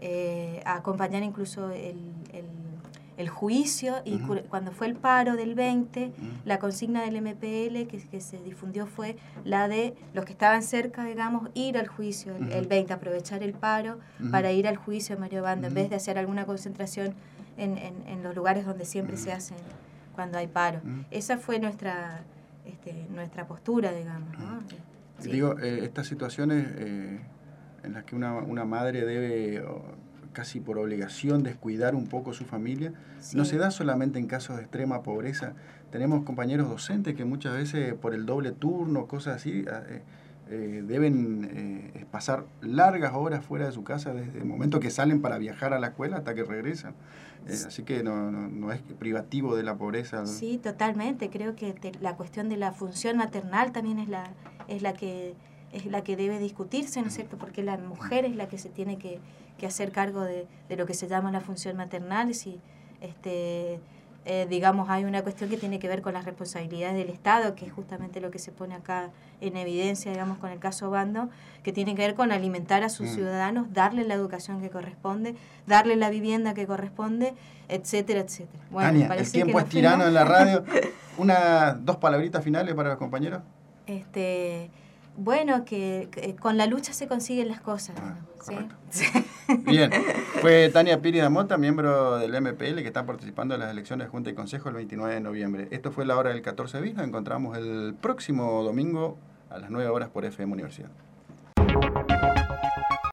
[SPEAKER 5] eh, a acompañar incluso el, el, el juicio, y uh-huh. cuando fue el paro del veinte, uh-huh. la consigna del M P L que, que se difundió fue la de los que estaban cerca, digamos, ir al juicio el, uh-huh. el veinte, aprovechar el paro uh-huh. para ir al juicio de María Obando, uh-huh. en vez de hacer alguna concentración en, en, en los lugares donde siempre uh-huh. se hacen cuando hay paro. Uh-huh. Esa fue nuestra, este, nuestra postura, digamos, ¿no? Uh-huh. Sí.
[SPEAKER 4] Digo, eh, estas situaciones... Eh, en las que una, una madre debe casi por obligación descuidar un poco su familia, sí. no se da solamente en casos de extrema pobreza. Tenemos compañeros docentes que muchas veces por el doble turno, cosas así, eh, eh, deben eh, pasar largas horas fuera de su casa desde el momento que salen para viajar a la escuela hasta que regresan. Eh, así que no, no, no es privativo de la pobreza.
[SPEAKER 5] Sí, totalmente. Creo que te, la cuestión de la función maternal también es la, es la que... es la que debe discutirse, ¿no es cierto? Porque la mujer es la que se tiene que, que hacer cargo de, de lo que se llama la función maternal. Si, este, eh, digamos, hay una cuestión que tiene que ver con las responsabilidades del Estado, que es justamente lo que se pone acá en evidencia, digamos, con el caso Obando, que tiene que ver con alimentar a sus mm. ciudadanos, darle la educación que corresponde, darle la vivienda que corresponde, etcétera, etcétera. Bueno,
[SPEAKER 4] Tania, el tiempo es tirano en la radio. Una, dos palabritas finales para los compañeros.
[SPEAKER 5] Este... Bueno, que, que con la lucha se consiguen las cosas. Ah, ¿no? ¿Sí?
[SPEAKER 4] Bien, fue Tania Piri Damota, miembro del M P L, que está participando en las elecciones de Junta y Consejo el veintinueve de noviembre. Esto fue la hora del catorce bis, nos encontramos el próximo domingo a las nueve horas por F M Universidad.